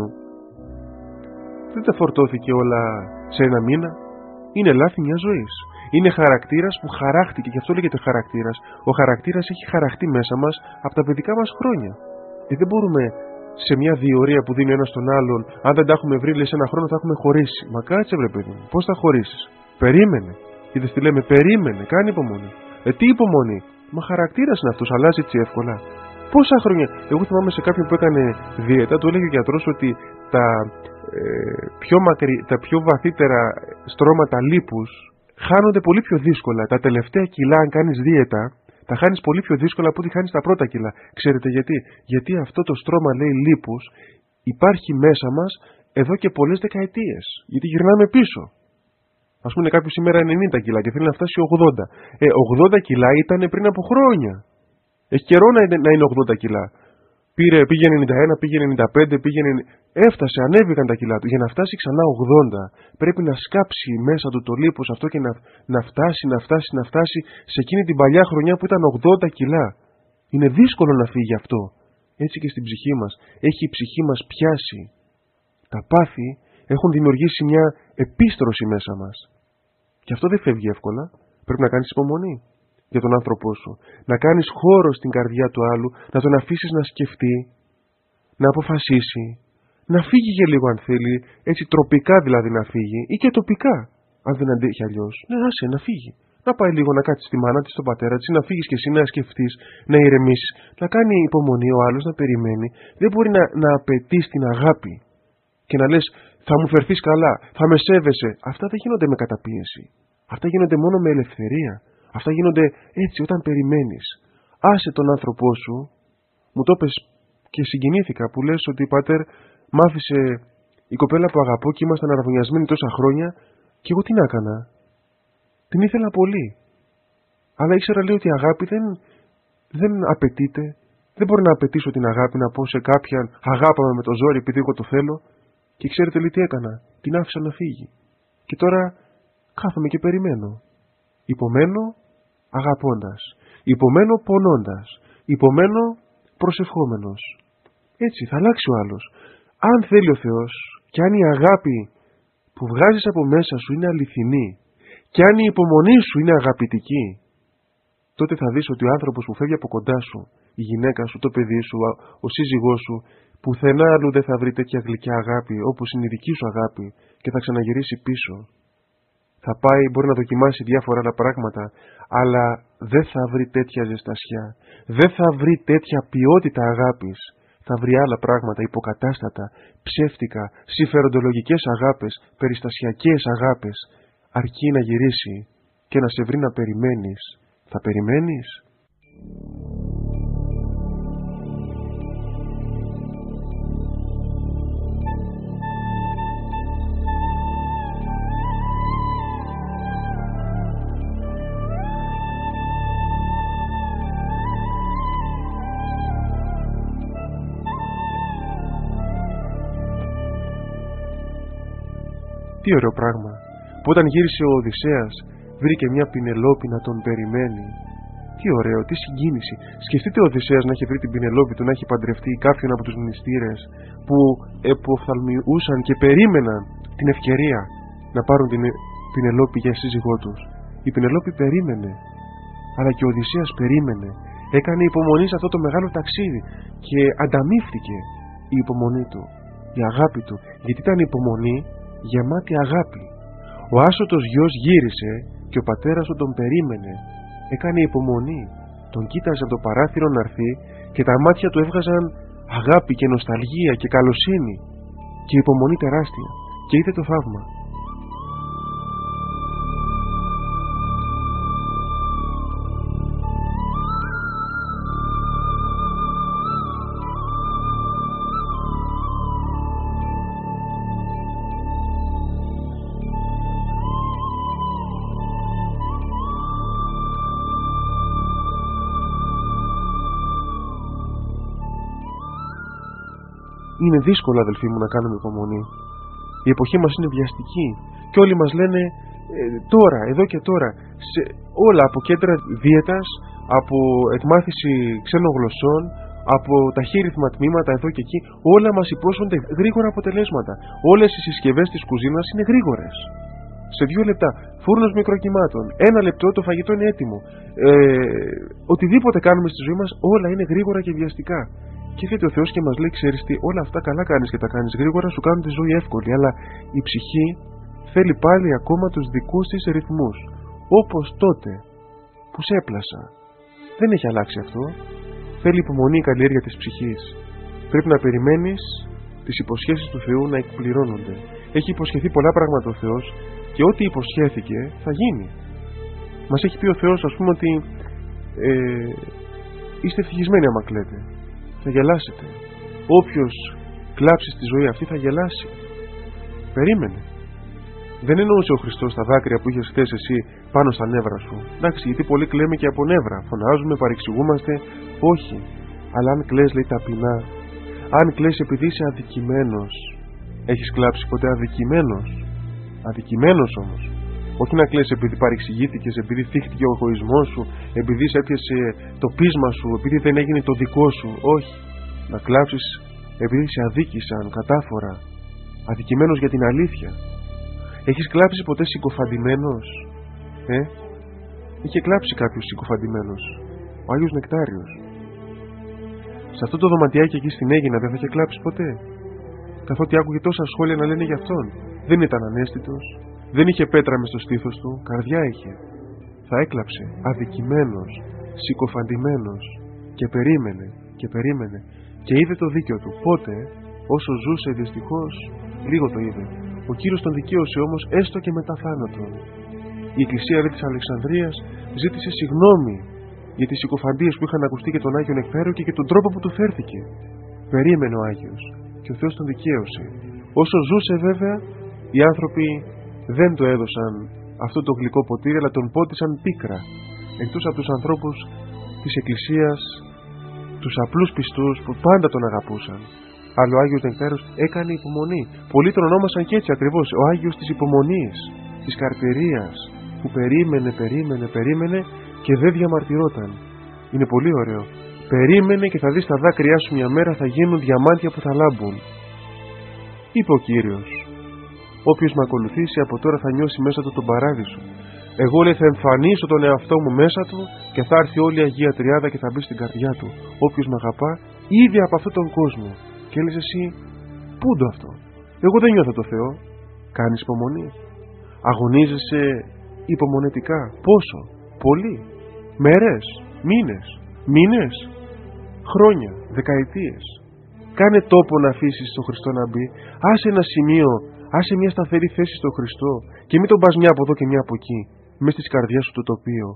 δεν τα φορτώθηκε όλα σε ένα μήνα. Είναι λάθη μια ζωής. Είναι χαρακτήρας που χαράχτηκε, και αυτό λέγεται χαρακτήρας. Ο χαρακτήρας έχει χαραχτεί μέσα μας από τα παιδικά μας χρόνια. Ε, δεν μπορούμε σε μια διορία που δίνει ένας τον άλλον, αν δεν τα έχουμε βρει, λες ένα χρόνο θα έχουμε χωρίσει. Μα κάτσε βρε παιδί μου, πώς θα χωρίσεις? Περίμενε. Είδες τι λέμε, περίμενε, κάνει υπομονή. Ε, τι υπομονή? Μα χαρακτήρας είναι αυτός, αλλάζει έτσι εύκολα? Πόσα χρόνια? Εγώ θυμάμαι σε κάποιον που έκανε δίαιτα, του έλεγε ο γιατρός ότι τα, ε, πιο μακρι, τα πιο βαθύτερα στρώματα λίπους χάνονται πολύ πιο δύσκολα. Τα τελευταία κιλά, αν κάνεις δίαιτα, τα χάνεις πολύ πιο δύσκολα από ό,τι χάνεις τα πρώτα κιλά. Ξέρετε γιατί? Γιατί αυτό το στρώμα, λέει, λίπους υπάρχει μέσα μας εδώ και πολλές δεκαετίες. Γιατί γυρνάμε πίσω. Ας πούμε κάποιος σήμερα ενενήντα κιλά και θέλει να φτάσει ογδόντα. Ε, ογδόντα κιλά ήταν πριν από χρόνια. Έχει καιρό να είναι, να είναι ογδόντα κιλά. Πήρε, πήγε ενενήντα ένα, πήγε ενενήντα πέντε, πήγε... Έφτασε, ανέβηκαν τα κιλά του. Για να φτάσει ξανά ογδόντα, πρέπει να σκάψει μέσα του το λίπος αυτό και να, να φτάσει, να φτάσει, να φτάσει σε εκείνη την παλιά χρονιά που ήταν ογδόντα κιλά. Είναι δύσκολο να φύγει αυτό. Έτσι και στην ψυχή μας. Έχει η ψυχή μας πιάσει. Τα πάθη έχουν δημιουργήσει μια επίστρωση μέσα μας. Και αυτό δεν φεύγει εύκολα. Πρέπει να κάνεις υπομονή για τον άνθρωπό σου. Να κάνεις χώρο στην καρδιά του άλλου, να τον αφήσεις να σκεφτεί, να αποφασίσει, να φύγει για λίγο αν θέλει, έτσι τροπικά δηλαδή να φύγει, ή και τοπικά, αν δεν αντέχει αλλιώς. Ναι, άσε να φύγει. Να πάει λίγο να κάτσει στη μάνα της, στον πατέρα της, να φύγεις και εσύ να σκεφτείς, να ηρεμήσεις, να κάνει υπομονή ο άλλος, να περιμένει. Δεν μπορεί να, να απαιτεί την αγάπη και να λες θα μου φερθείς καλά, θα με σέβεσαι. Αυτά δεν γίνονται με καταπίεση. Αυτά γίνονται μόνο με ελευθερία. Αυτά γίνονται έτσι όταν περιμένεις. Άσε τον άνθρωπό σου. Μου το πες και συγκινήθηκα που λες ότι πατέρ μ' άφησε η κοπέλα που αγαπώ και ήμασταν αραβωνιασμένοι τόσα χρόνια και εγώ τι να έκανα? Την ήθελα πολύ. Αλλά ήξερα, λέει, ότι η αγάπη δεν, δεν απαιτείται. Δεν μπορώ να απαιτήσω την αγάπη, να πω σε κάποιον αγάπαμε με το ζόρι επειδή εγώ το θέλω. Και ξέρετε, λέει, τι έκανα? Την άφησα να φύγει. Και τώρα κάθομαι και περιμένω. Υπομένω αγαπώντας. Υπομένω πονώντας. Υπομένω προσευχόμενος. Έτσι θα αλλάξει ο άλλος. Αν θέλει ο Θεός και αν η αγάπη που βγάζεις από μέσα σου είναι αληθινή και αν η υπομονή σου είναι αγαπητική, τότε θα δεις ότι ο άνθρωπος που φεύγει από κοντά σου, η γυναίκα σου, το παιδί σου, ο σύζυγός σου, Πουθενά άλλου δεν θα βρει τέτοια γλυκιά αγάπη όπως είναι η δική σου αγάπη και θα ξαναγυρίσει πίσω. Θα πάει, μπορεί να δοκιμάσει διάφορα άλλα πράγματα, αλλά δεν θα βρει τέτοια ζεστασιά. Δεν θα βρει τέτοια ποιότητα αγάπης. Θα βρει άλλα πράγματα, υποκατάστατα, ψεύτικα, συμφεροντολογικές αγάπες, περιστασιακές αγάπες. Αρκεί να γυρίσει και να σε βρει να περιμένεις. Θα περιμένεις? Τι ωραίο πράγμα, που όταν γύρισε ο Οδυσσέας βρήκε μια Πινελόπη να τον περιμένει. Τι ωραίο, τι συγκίνηση. Σκεφτείτε ο Οδυσσέας να έχει βρει την Πινελόπη του, να έχει παντρευτεί κάποιον από τους μνηστήρες που εποφθαλμιούσαν και περίμεναν την ευκαιρία να πάρουν την Πινελόπη για σύζυγό τους. Η Πινελόπη περίμενε, αλλά και ο Οδυσσέας περίμενε. Έκανε υπομονή σε αυτό το μεγάλο ταξίδι και ανταμείφθηκε η υπομονή του, η αγάπη του, γιατί ήταν υπομονή γεμάτη αγάπη. Ο άσωτος γιος γύρισε και ο πατέρας του τον περίμενε. Έκανε υπομονή. Τον κοίταζε από το παράθυρο να έρθει και τα μάτια του έβγαζαν αγάπη και νοσταλγία και καλοσύνη και υπομονή τεράστια. Και είδε το θαύμα. Είναι δύσκολο, αδελφοί μου, να κάνουμε υπομονή. Η εποχή μας είναι βιαστική και όλοι μας λένε ε, τώρα, εδώ και τώρα, σε όλα από κέντρα δίαιτας, από εκμάθηση ξένων γλωσσών, από ταχύρυθμα τμήματα εδώ και εκεί, όλα μας υπόσχονται γρήγορα αποτελέσματα. Όλες οι συσκευές της κουζίνας είναι γρήγορες. Σε δύο λεπτά, φούρνος μικροκυμάτων, ένα λεπτό το φαγητό είναι έτοιμο. Ε, οτιδήποτε κάνουμε στη ζωή μας, όλα είναι γρήγορα και βιαστικά. Και έρχεται ο Θεός και μας λέει: ξέρεις τι, όλα αυτά καλά κάνεις και τα κάνεις γρήγορα, σου κάνουν τη ζωή εύκολη. Αλλά η ψυχή θέλει πάλι ακόμα τους δικούς της ρυθμούς. Όπως τότε που σε έπλασα. Δεν έχει αλλάξει αυτό. Θέλει υπομονή η καλλιέργεια της ψυχής. Πρέπει να περιμένεις τις υποσχέσεις του Θεού να εκπληρώνονται. Έχει υποσχεθεί πολλά πράγματα ο Θεός και ό,τι υποσχέθηκε θα γίνει. Μας έχει πει ο Θεός, ας πούμε, ότι ε, είστε ευτυχισμένοι άμα κλαίτε. Θα γελάσετε. Όποιος κλάψει στη ζωή αυτή θα γελάσει. Περίμενε. Δεν εννοούσε ο Χριστός τα δάκρυα που είχες χθες εσύ πάνω στα νεύρα σου. Εντάξει, γιατί πολλοί κλαίμε και από νεύρα. Φωνάζουμε, παρεξηγούμαστε. Όχι. Αλλά αν κλαις, λέει, ταπεινά. Αν κλαις επειδή είσαι αδικημένος. Έχεις κλάψει ποτέ αδικημένος? Αδικημένος όμως. Όχι να κλαις επειδή παρεξηγήθηκες, επειδή θύχτηκε ο εγωισμός σου, επειδή σε έπιασε το πείσμα σου, επειδή δεν έγινε το δικό σου. Όχι. Να κλάψεις επειδή σε αδίκησαν κατάφορα. Αδικημένος για την αλήθεια. Έχεις κλάψει ποτέ συκοφαντημένος? Ε? Είχε κλάψει κάποιος συκοφαντημένος. Ο Άγιος Νεκτάριος. Σε αυτό το δωματιάκι εκεί στην Αίγινα δεν θα είχε κλάψει ποτέ? Καθότι άκουγε τόσα σχόλια να λένε για αυτόν. Δεν ήταν ανέστητος. Δεν είχε πέτρα μες στο στήθος του. Καρδιά είχε. Θα έκλαψε. Αδικημένος. Συκοφαντημένος. Και περίμενε. Και περίμενε. Και είδε το δίκαιο του. Πότε? Όσο ζούσε, δυστυχώς λίγο το είδε. Ο Κύριος τον δικαίωσε όμως έστω και μετά θάνατον. Η Εκκλησία δε της Αλεξανδρίας ζήτησε συγγνώμη για τις συκοφαντίες που είχαν ακουστεί και τον Άγιο Νεκτάριο και για τον τρόπο που του φέρθηκε. Περίμενε ο Άγιος και ο Θεός τον δικαίωσε. Όσο ζούσε βέβαια, οι άνθρωποι δεν το έδωσαν αυτό το γλυκό ποτήρι, αλλά τον πότισαν πίκρα. Εκτός από τους ανθρώπους της Εκκλησίας, τους απλούς πιστούς που πάντα τον αγαπούσαν. Αλλά ο Άγιος Νεκτάριος έκανε υπομονή. Πολλοί τον ονόμασαν και έτσι ακριβώς, ο Άγιος της υπομονής, της καρτερίας, που περίμενε, περίμενε, περίμενε και δεν διαμαρτυρόταν. Είναι πολύ ωραίο. Περίμενε και θα δεις τα δάκρυά σου μια μέρα θα γίνουν διαμάντια που θα λάμπουν. Είπε ο Κύριος: όποιος με ακολουθήσει από τώρα θα νιώσει μέσα του τον παράδεισο. Εγώ, λέει, θα εμφανίσω τον εαυτό μου μέσα του και θα έρθει όλη η Αγία Τριάδα και θα μπει στην καρδιά του. Όποιος με αγαπά ήδη από αυτόν τον κόσμο Και λες εσύ, πού είναι αυτό? Εγώ δεν νιώθω το Θεό. Κάνεις υπομονή? Αγωνίζεσαι υπομονετικά? Πόσο? Πολύ? Μέρες? Μήνες? Μήνες? Χρόνια? Δεκαετίες? Κάνε τόπο να αφήσεις τον Χριστό να μπει. Άσε ένα σημείο, άσε μια σταθερή θέση στον Χριστό και μην τον πας μια από εδώ και μια από εκεί, μες στις καρδιάς σου το τοπίο.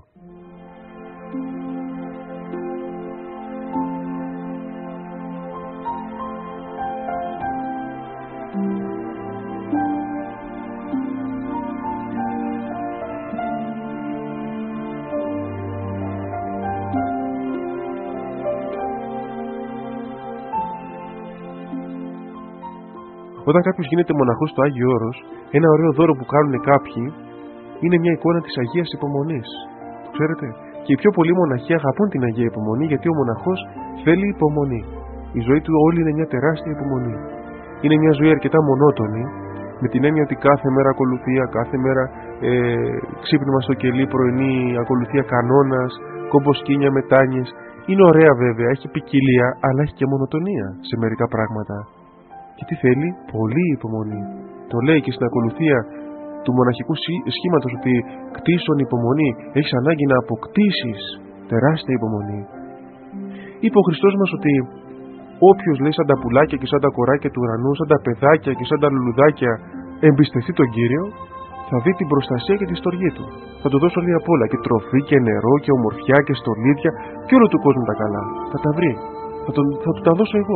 Όταν κάποιος γίνεται μοναχός στο Άγιο Όρος, ένα ωραίο δώρο που κάνουν κάποιοι είναι μια εικόνα της Αγίας Υπομονής. Το ξέρετε? Και οι πιο πολλοί μοναχοί αγαπούν την Αγία Υπομονή, γιατί ο μοναχός θέλει υπομονή. Η ζωή του όλη είναι μια τεράστια υπομονή. Είναι μια ζωή αρκετά μονότονη, με την έννοια ότι κάθε μέρα ακολουθία, κάθε μέρα ε, ξύπνημα στο κελί, πρωινή ακολουθία, κανόνας, κομποσκήνια, μετάνοιες. Είναι ωραία βέβαια, έχει ποικιλία, αλλά έχει και μονοτονία σε μερικά πράγματα. Και τι θέλει? Πολύ υπομονή. Το λέει και στην ακολουθία του μοναχικού σχήματος ότι κτίσον υπομονή. Έχεις ανάγκη να αποκτήσεις τεράστια υπομονή. Είπε ο Χριστός μας ότι όποιος λέει σαν τα πουλάκια και σαν τα κοράκια του ουρανού, σαν τα παιδάκια και σαν τα λουλουδάκια εμπιστευτεί τον Κύριο, θα δει την προστασία και τη στοργή του. Θα του δώσω λίγα απ' όλα, και τροφή και νερό και ομορφιά και στολίδια και όλο του κόσμου τα καλά. Θα τα βρει. Θα, τον, θα του τα δώσω εγώ.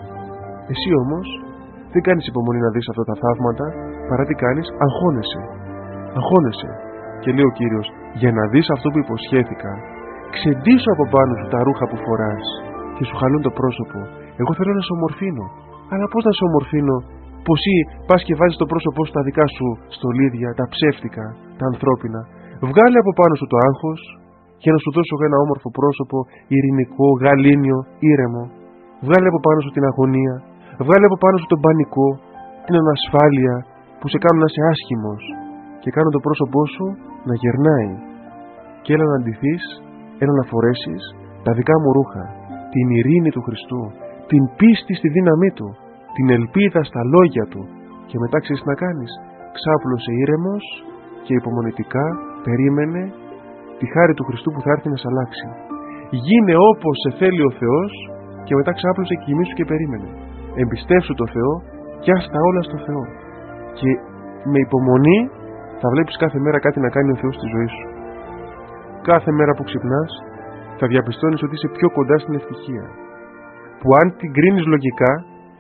Εσύ όμως δεν κάνεις υπομονή να δεις αυτά τα θαύματα, παρά τι κάνεις? Αγχώνεσαι. Αγχώνεσαι. Και λέει ο Κύριος, για να δεις αυτό που υποσχέθηκα, ξεντήσω από πάνω σου τα ρούχα που φοράς και σου χαλούν το πρόσωπο. Εγώ θέλω να σε ομορφύνω. Αλλά πώς να σε ομορφύνω? Πως ή πας και βάζεις το πρόσωπό σου τα δικά σου στολίδια, τα ψεύτικα, τα ανθρώπινα. Βγάλε από πάνω σου το άγχος για να σου δώσω ένα όμορφο πρόσωπο, ειρηνικό, γαλήνιο, ήρεμο. Βγάλε από πάνω σου την αγωνία. Βγάλε από πάνω σου τον πανικό, την ανασφάλεια που σε κάνουν να είσαι άσχημος και κάνουν το πρόσωπό σου να γερνάει. Και έλα να ντυθείς, έλα να φορέσεις τα δικά μου ρούχα, την ειρήνη του Χριστού, την πίστη στη δύναμή του, την ελπίδα στα λόγια του. Και μετά ξέρεις να κάνεις? Ξάπλωσε ήρεμος και υπομονετικά περίμενε τη χάρη του Χριστού που θα έρθει να σε αλλάξει. Γίνε όπως σε θέλει ο Θεός και μετά ξάπλωσε και κοιμήσου και περίμενε. Εμπιστεύσου το Θεό και άστα όλα στο Θεό. Και με υπομονή θα βλέπεις κάθε μέρα κάτι να κάνει ο Θεός στη ζωή σου. Κάθε μέρα που ξυπνάς θα διαπιστώνεις ότι είσαι πιο κοντά στην ευτυχία. Που αν την κρίνεις λογικά,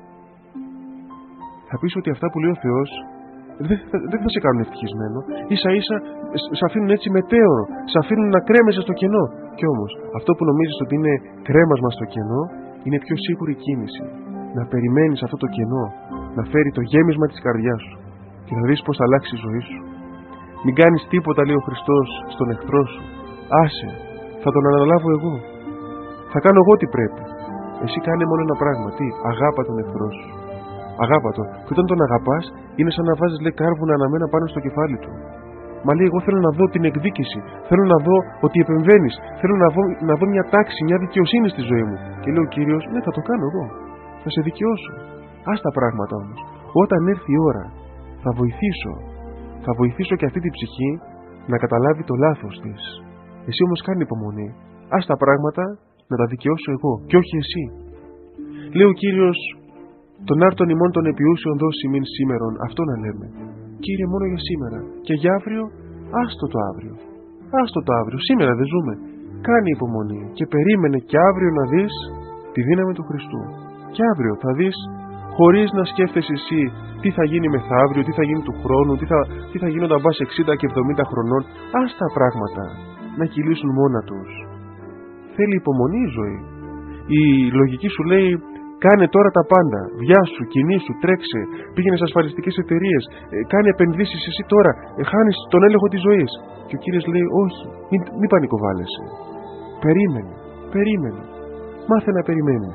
θα πεις ότι αυτά που λέει ο Θεός δεν θα, δεν θα σε κάνουν ευτυχισμένο. Ίσα ίσα σε αφήνουν έτσι μετέωρο, σε αφήνουν να κρέμεσαι στο κενό. Κι όμως αυτό που νομίζεις ότι είναι κρέμασμα στο κενό είναι πιο σίγουρη κίνηση. Να περιμένεις αυτό το κενό να φέρει το γέμισμα της καρδιάς σου και θα δεις πως θα αλλάξει η ζωή σου. Μην κάνεις τίποτα, λέει ο Χριστός, στον εχθρό σου. Άσε, θα τον αναλάβω εγώ. Θα κάνω εγώ τι πρέπει. Εσύ κάνε μόνο ένα πράγμα. Τι? Αγάπα τον εχθρό σου. Αγάπα τον. Και όταν τον αγαπάς, είναι σαν να βάζεις, λέει, κάρβουνα αναμένα πάνω στο κεφάλι του. Μα λέει, εγώ θέλω να δω την εκδίκηση. Θέλω να δω ότι επεμβαίνεις. Θέλω να δω, να δω μια τάξη, μια δικαιοσύνη στη ζωή μου. Και λέει ο Κύριος, ναι, θα το κάνω εγώ. Θα σε δικαιώσω. Ας τα πράγματα όμως. Όταν έρθει η ώρα, θα βοηθήσω. Θα βοηθήσω και αυτή την ψυχή να καταλάβει το λάθος της. Εσύ όμως κάνε υπομονή. Ας τα πράγματα να τα δικαιώσω εγώ και όχι εσύ. Λέει ο Κύριος, τον άρτον ημών των επιούσεων δώσει μην σήμερον. Αυτό να λέμε. Κύριε, μόνο για σήμερα. Και για αύριο, άστο το αύριο. Άστο το αύριο. Σήμερα δεν ζούμε. Κάνε υπομονή και περίμενε και αύριο να δεις τη δύναμη του Χριστού. Και αύριο θα δεις, χωρίς να σκέφτεσαι εσύ τι θα γίνει μεθαύριο, τι θα γίνει του χρόνου, τι θα, τι θα γίνει όταν πας εξήντα και εβδομήντα χρονών. Ας τα πράγματα να κυλήσουν μόνα τους. Θέλει υπομονή η ζωή. Η λογική σου λέει, κάνε τώρα τα πάντα. Βιάσου, κινήσου, τρέξε, πήγαινε σε ασφαλιστικές εταιρείες, κάνε επενδύσεις εσύ τώρα, χάνεις τον έλεγχο της ζωής. Και ο Κύριος λέει, όχι, μην, μην πανικοβάλλεσαι. Περίμενε, περίμενε. Μάθε να περιμένεις.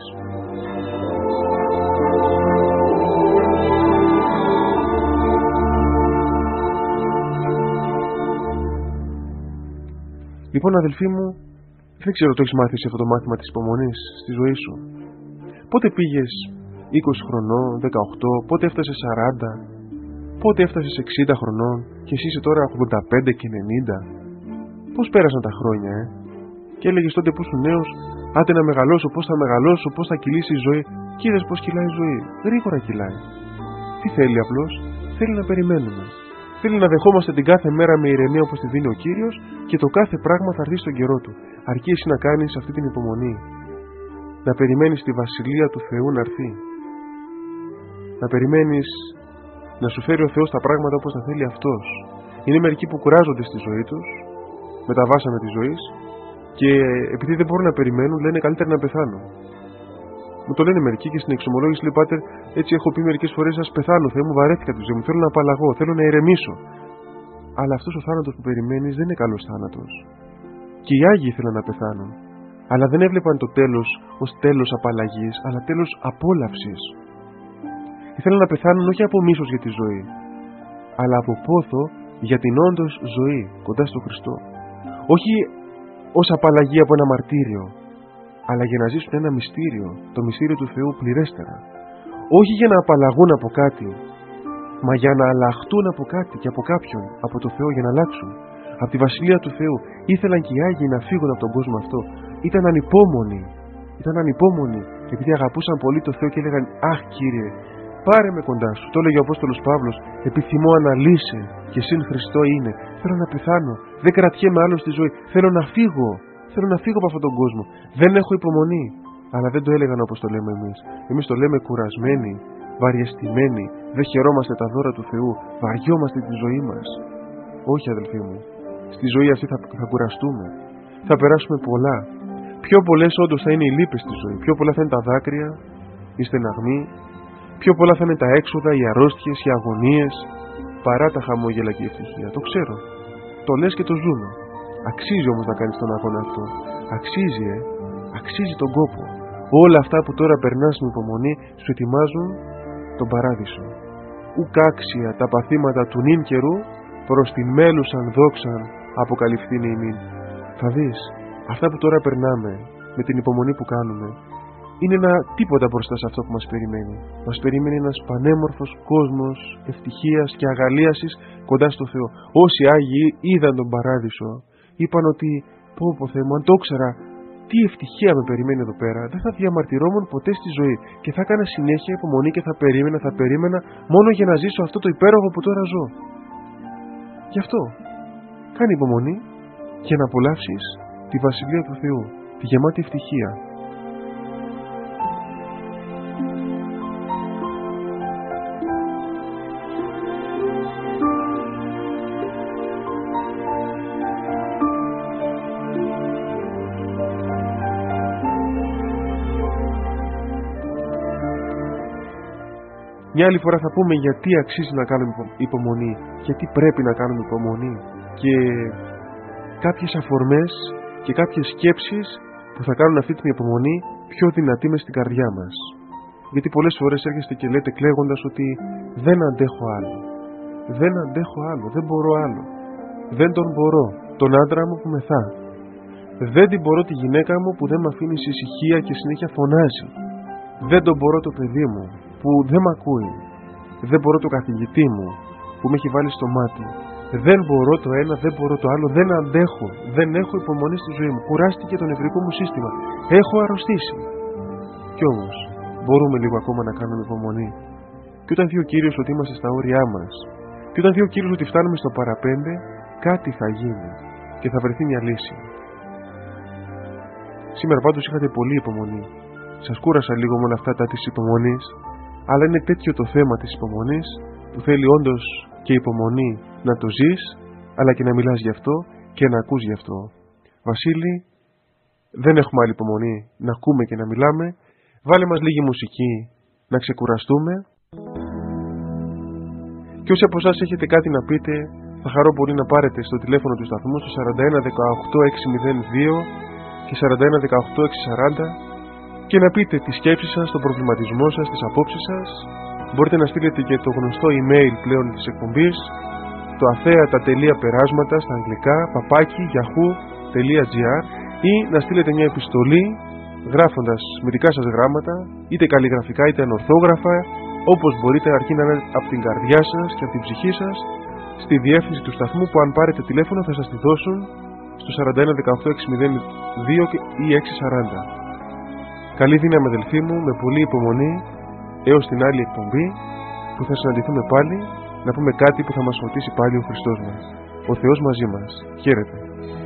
Λοιπόν, αδελφοί μου, δεν ξέρω το έχεις μάθει σε αυτό το μάθημα της υπομονής στη ζωή σου. Πότε πήγες είκοσι χρονών, δεκαοκτώ, πότε έφτασες σαράντα, πότε έφτασες εξήντα χρονών και εσύ είσαι τώρα ογδόντα πέντε και ενενήντα. Πώς πέρασαν τα χρόνια, ε? Και έλεγες τότε που ήσουν νέος, άντε να μεγαλώσω, πώς θα μεγαλώσω, πώς θα κυλήσει η ζωή. Και είδες πώς κυλάει η ζωή. Γρήγορα κυλάει. Τι θέλει απλώς? Θέλει να περιμένουμε. Θέλει να δεχόμαστε την κάθε μέρα με ηρεμία όπως τη δίνει ο Κύριος και το κάθε πράγμα θα έρθει στον καιρό του. Αρκεί εσύ να κάνεις αυτή την υπομονή. Να περιμένεις τη βασιλεία του Θεού να έρθει. Να περιμένεις να σου φέρει ο Θεός τα πράγματα όπως τα θέλει Αυτός. Είναι μερικοί που κουράζονται στη ζωή τους, με τα βάσανα της ζωής, και επειδή δεν μπορούν να περιμένουν, λένε καλύτερα να πεθάνω. Μου το λένε μερικοί και στην εξομολόγηση λέει: Πάτερ, έτσι έχω πει μερικές φορές, ας πεθάνω. Θεέ μου, βαρέθηκα τη ζωή μου. Θέλω να απαλλαγώ, θέλω να ηρεμήσω. Αλλά αυτός ο θάνατος που περιμένεις δεν είναι καλός θάνατος. Και οι Άγιοι ήθελαν να πεθάνουν. Αλλά δεν έβλεπαν το τέλος ως τέλος απαλλαγής, αλλά τέλος απόλαυσης. Ήθελαν να πεθάνουν όχι από μίσος για τη ζωή, αλλά από πόθο για την όντως ζωή κοντά στο Χριστό. Όχι ως απαλλαγή από ένα μαρτύριο, αλλά για να ζήσουν ένα μυστήριο, το μυστήριο του Θεού πληρέστερα. Όχι για να απαλλαγούν από κάτι, μα για να αλλάχτούν από κάτι και από κάποιον, από το Θεό, για να αλλάξουν. Από τη Βασιλεία του Θεού. Ήθελαν και οι Άγιοι να φύγουν από τον κόσμο αυτό. Ήταν ανυπόμονοι. Ήταν ανυπόμονοι, επειδή αγαπούσαν πολύ το Θεό και έλεγαν: Αχ, Κύριε, πάρε με κοντά σου. Το έλεγε ο Απόστολος Παύλος: Επιθυμώ αναλύσε και συν Χριστό είναι. Θέλω να πεθάνω. Δεν κρατιέμαι άλλο στη ζωή. Θέλω να φύγω. Θέλω να φύγω από αυτόν τον κόσμο. Δεν έχω υπομονή. Αλλά δεν το έλεγαν όπως το λέμε εμείς. Εμείς το λέμε κουρασμένοι, βαριεστημένοι. Δεν χαιρόμαστε τα δώρα του Θεού. Βαριόμαστε τη ζωή μας. Όχι, αδελφοί μου. Στη ζωή αυτή θα, θα κουραστούμε. Θα περάσουμε πολλά. Πιο πολλές όντως θα είναι οι λύπες στη ζωή. Πιο πολλά θα είναι τα δάκρυα, η στεναγμή. Πιο πολλά θα είναι τα έξοδα, οι αρρώστιες, οι αγωνίες, παρά τα χαμόγελα και η ευτυχία. Το ξέρω. Το λες και το ζούμε. Αξίζει όμως να κάνεις τον αγώνα αυτό. Αξίζει, ε. Αξίζει τον κόπο. Όλα αυτά που τώρα περνάς με υπομονή σου ετοιμάζουν τον παράδεισο. Ουκ άξια τα παθήματα του νυν καιρού προς την μέλουσαν δόξαν αποκαλυφθήν ημίν. Θα δεις, αυτά που τώρα περνάμε με την υπομονή που κάνουμε είναι ένα τίποτα μπροστά σε αυτό που μας περιμένει. Μας περιμένει ένας πανέμορφος κόσμος ευτυχίας και αγαλίασης κοντά στο Θεό. Όσοι Άγιοι είδαν τον παράδεισο, είπαν ότι πω πω Θεέ μου, αν το ήξερα τι ευτυχία με περιμένει εδώ πέρα, δεν θα διαμαρτυρόμουν ποτέ στη ζωή και θα έκανα συνέχεια υπομονή και θα περίμενα, θα περίμενα μόνο για να ζήσω αυτό το υπέροχο που τώρα ζω. Γι' αυτό, κάνε υπομονή για να απολαύσεις τη Βασιλεία του Θεού, τη γεμάτη ευτυχία. Μια άλλη φορά θα πούμε γιατί αξίζει να κάνουμε υπομονή, γιατί πρέπει να κάνουμε υπομονή και κάποιες αφορμές και κάποιες σκέψεις που θα κάνουν αυτή την υπομονή πιο δυνατή μες στην καρδιά μας. Γιατί πολλές φορές έρχεστε και λέτε κλαίγοντας ότι δεν αντέχω άλλο, δεν αντέχω άλλο, δεν μπορώ άλλο, δεν τον μπορώ, τον άντρα μου που μεθά, δεν την μπορώ τη γυναίκα μου που δεν με αφήνει σε ησυχία και συνέχεια φωνάζει, δεν τον μπορώ το παιδί μου που δεν μ' ακούει, δεν μπορώ το καθηγητή μου που με έχει βάλει στο μάτι, δεν μπορώ το ένα, δεν μπορώ το άλλο, δεν αντέχω, δεν έχω υπομονή στη ζωή μου, κουράστηκε το νευρικό μου σύστημα, έχω αρρωστήσει. Κι όμως μπορούμε λίγο ακόμα να κάνουμε υπομονή. Και όταν δει ο Κύριος ότι είμαστε στα όρια μας, και όταν δει ο Κύριος ότι φτάνουμε στο παραπέντε, κάτι θα γίνει και θα βρεθεί μια λύση. Σήμερα πάντως είχατε πολύ υπομονή. Σας κούρασα λίγο με όλα αυτά τα της υπομονής, αλλά είναι τέτοιο το θέμα της υπομονής που θέλει όντως και υπομονή να το ζεις, αλλά και να μιλάς γι' αυτό και να ακούς γι' αυτό. Βασίλη, δεν έχουμε άλλη υπομονή να ακούμε και να μιλάμε. Βάλε μας λίγη μουσική να ξεκουραστούμε. Και όσοι από εσάς έχετε κάτι να πείτε, θα χαρώ πολύ να πάρετε στο τηλέφωνο του σταθμού στο σαράντα ένα δεκαοκτώ εξακόσια δύο και σαράντα ένα δεκαοκτώ εξακόσια σαράντα και να πείτε τη σκέψη σας, τον προβληματισμό σας, τις απόψεις σας. Μπορείτε να στείλετε και το γνωστό email πλέον της εκπομπής, το αθέατα.περάσματα στα αγγλικά, παπάκι γιαχού τελεία τζι άρ, ή να στείλετε μια επιστολή γράφοντας με δικά σας γράμματα, είτε καλλιγραφικά είτε ανορθόγραφα, όπως μπορείτε, αρκεί να είναι από την καρδιά σας και από την ψυχή σας, στη διεύθυνση του σταθμού που αν πάρετε τηλέφωνο θα σας τη δώσουν στο σαράντα ένα δεκαοκτώ εξακόσια δύο ή εξακόσια σαράντα. Καλή δύναμη αδελφοί μου, με πολλή υπομονή, έως την άλλη εκπομπή που θα συναντηθούμε πάλι, να πούμε κάτι που θα μας φωτίσει πάλι ο Χριστός μας. Ο Θεός μαζί μας. Χαίρετε.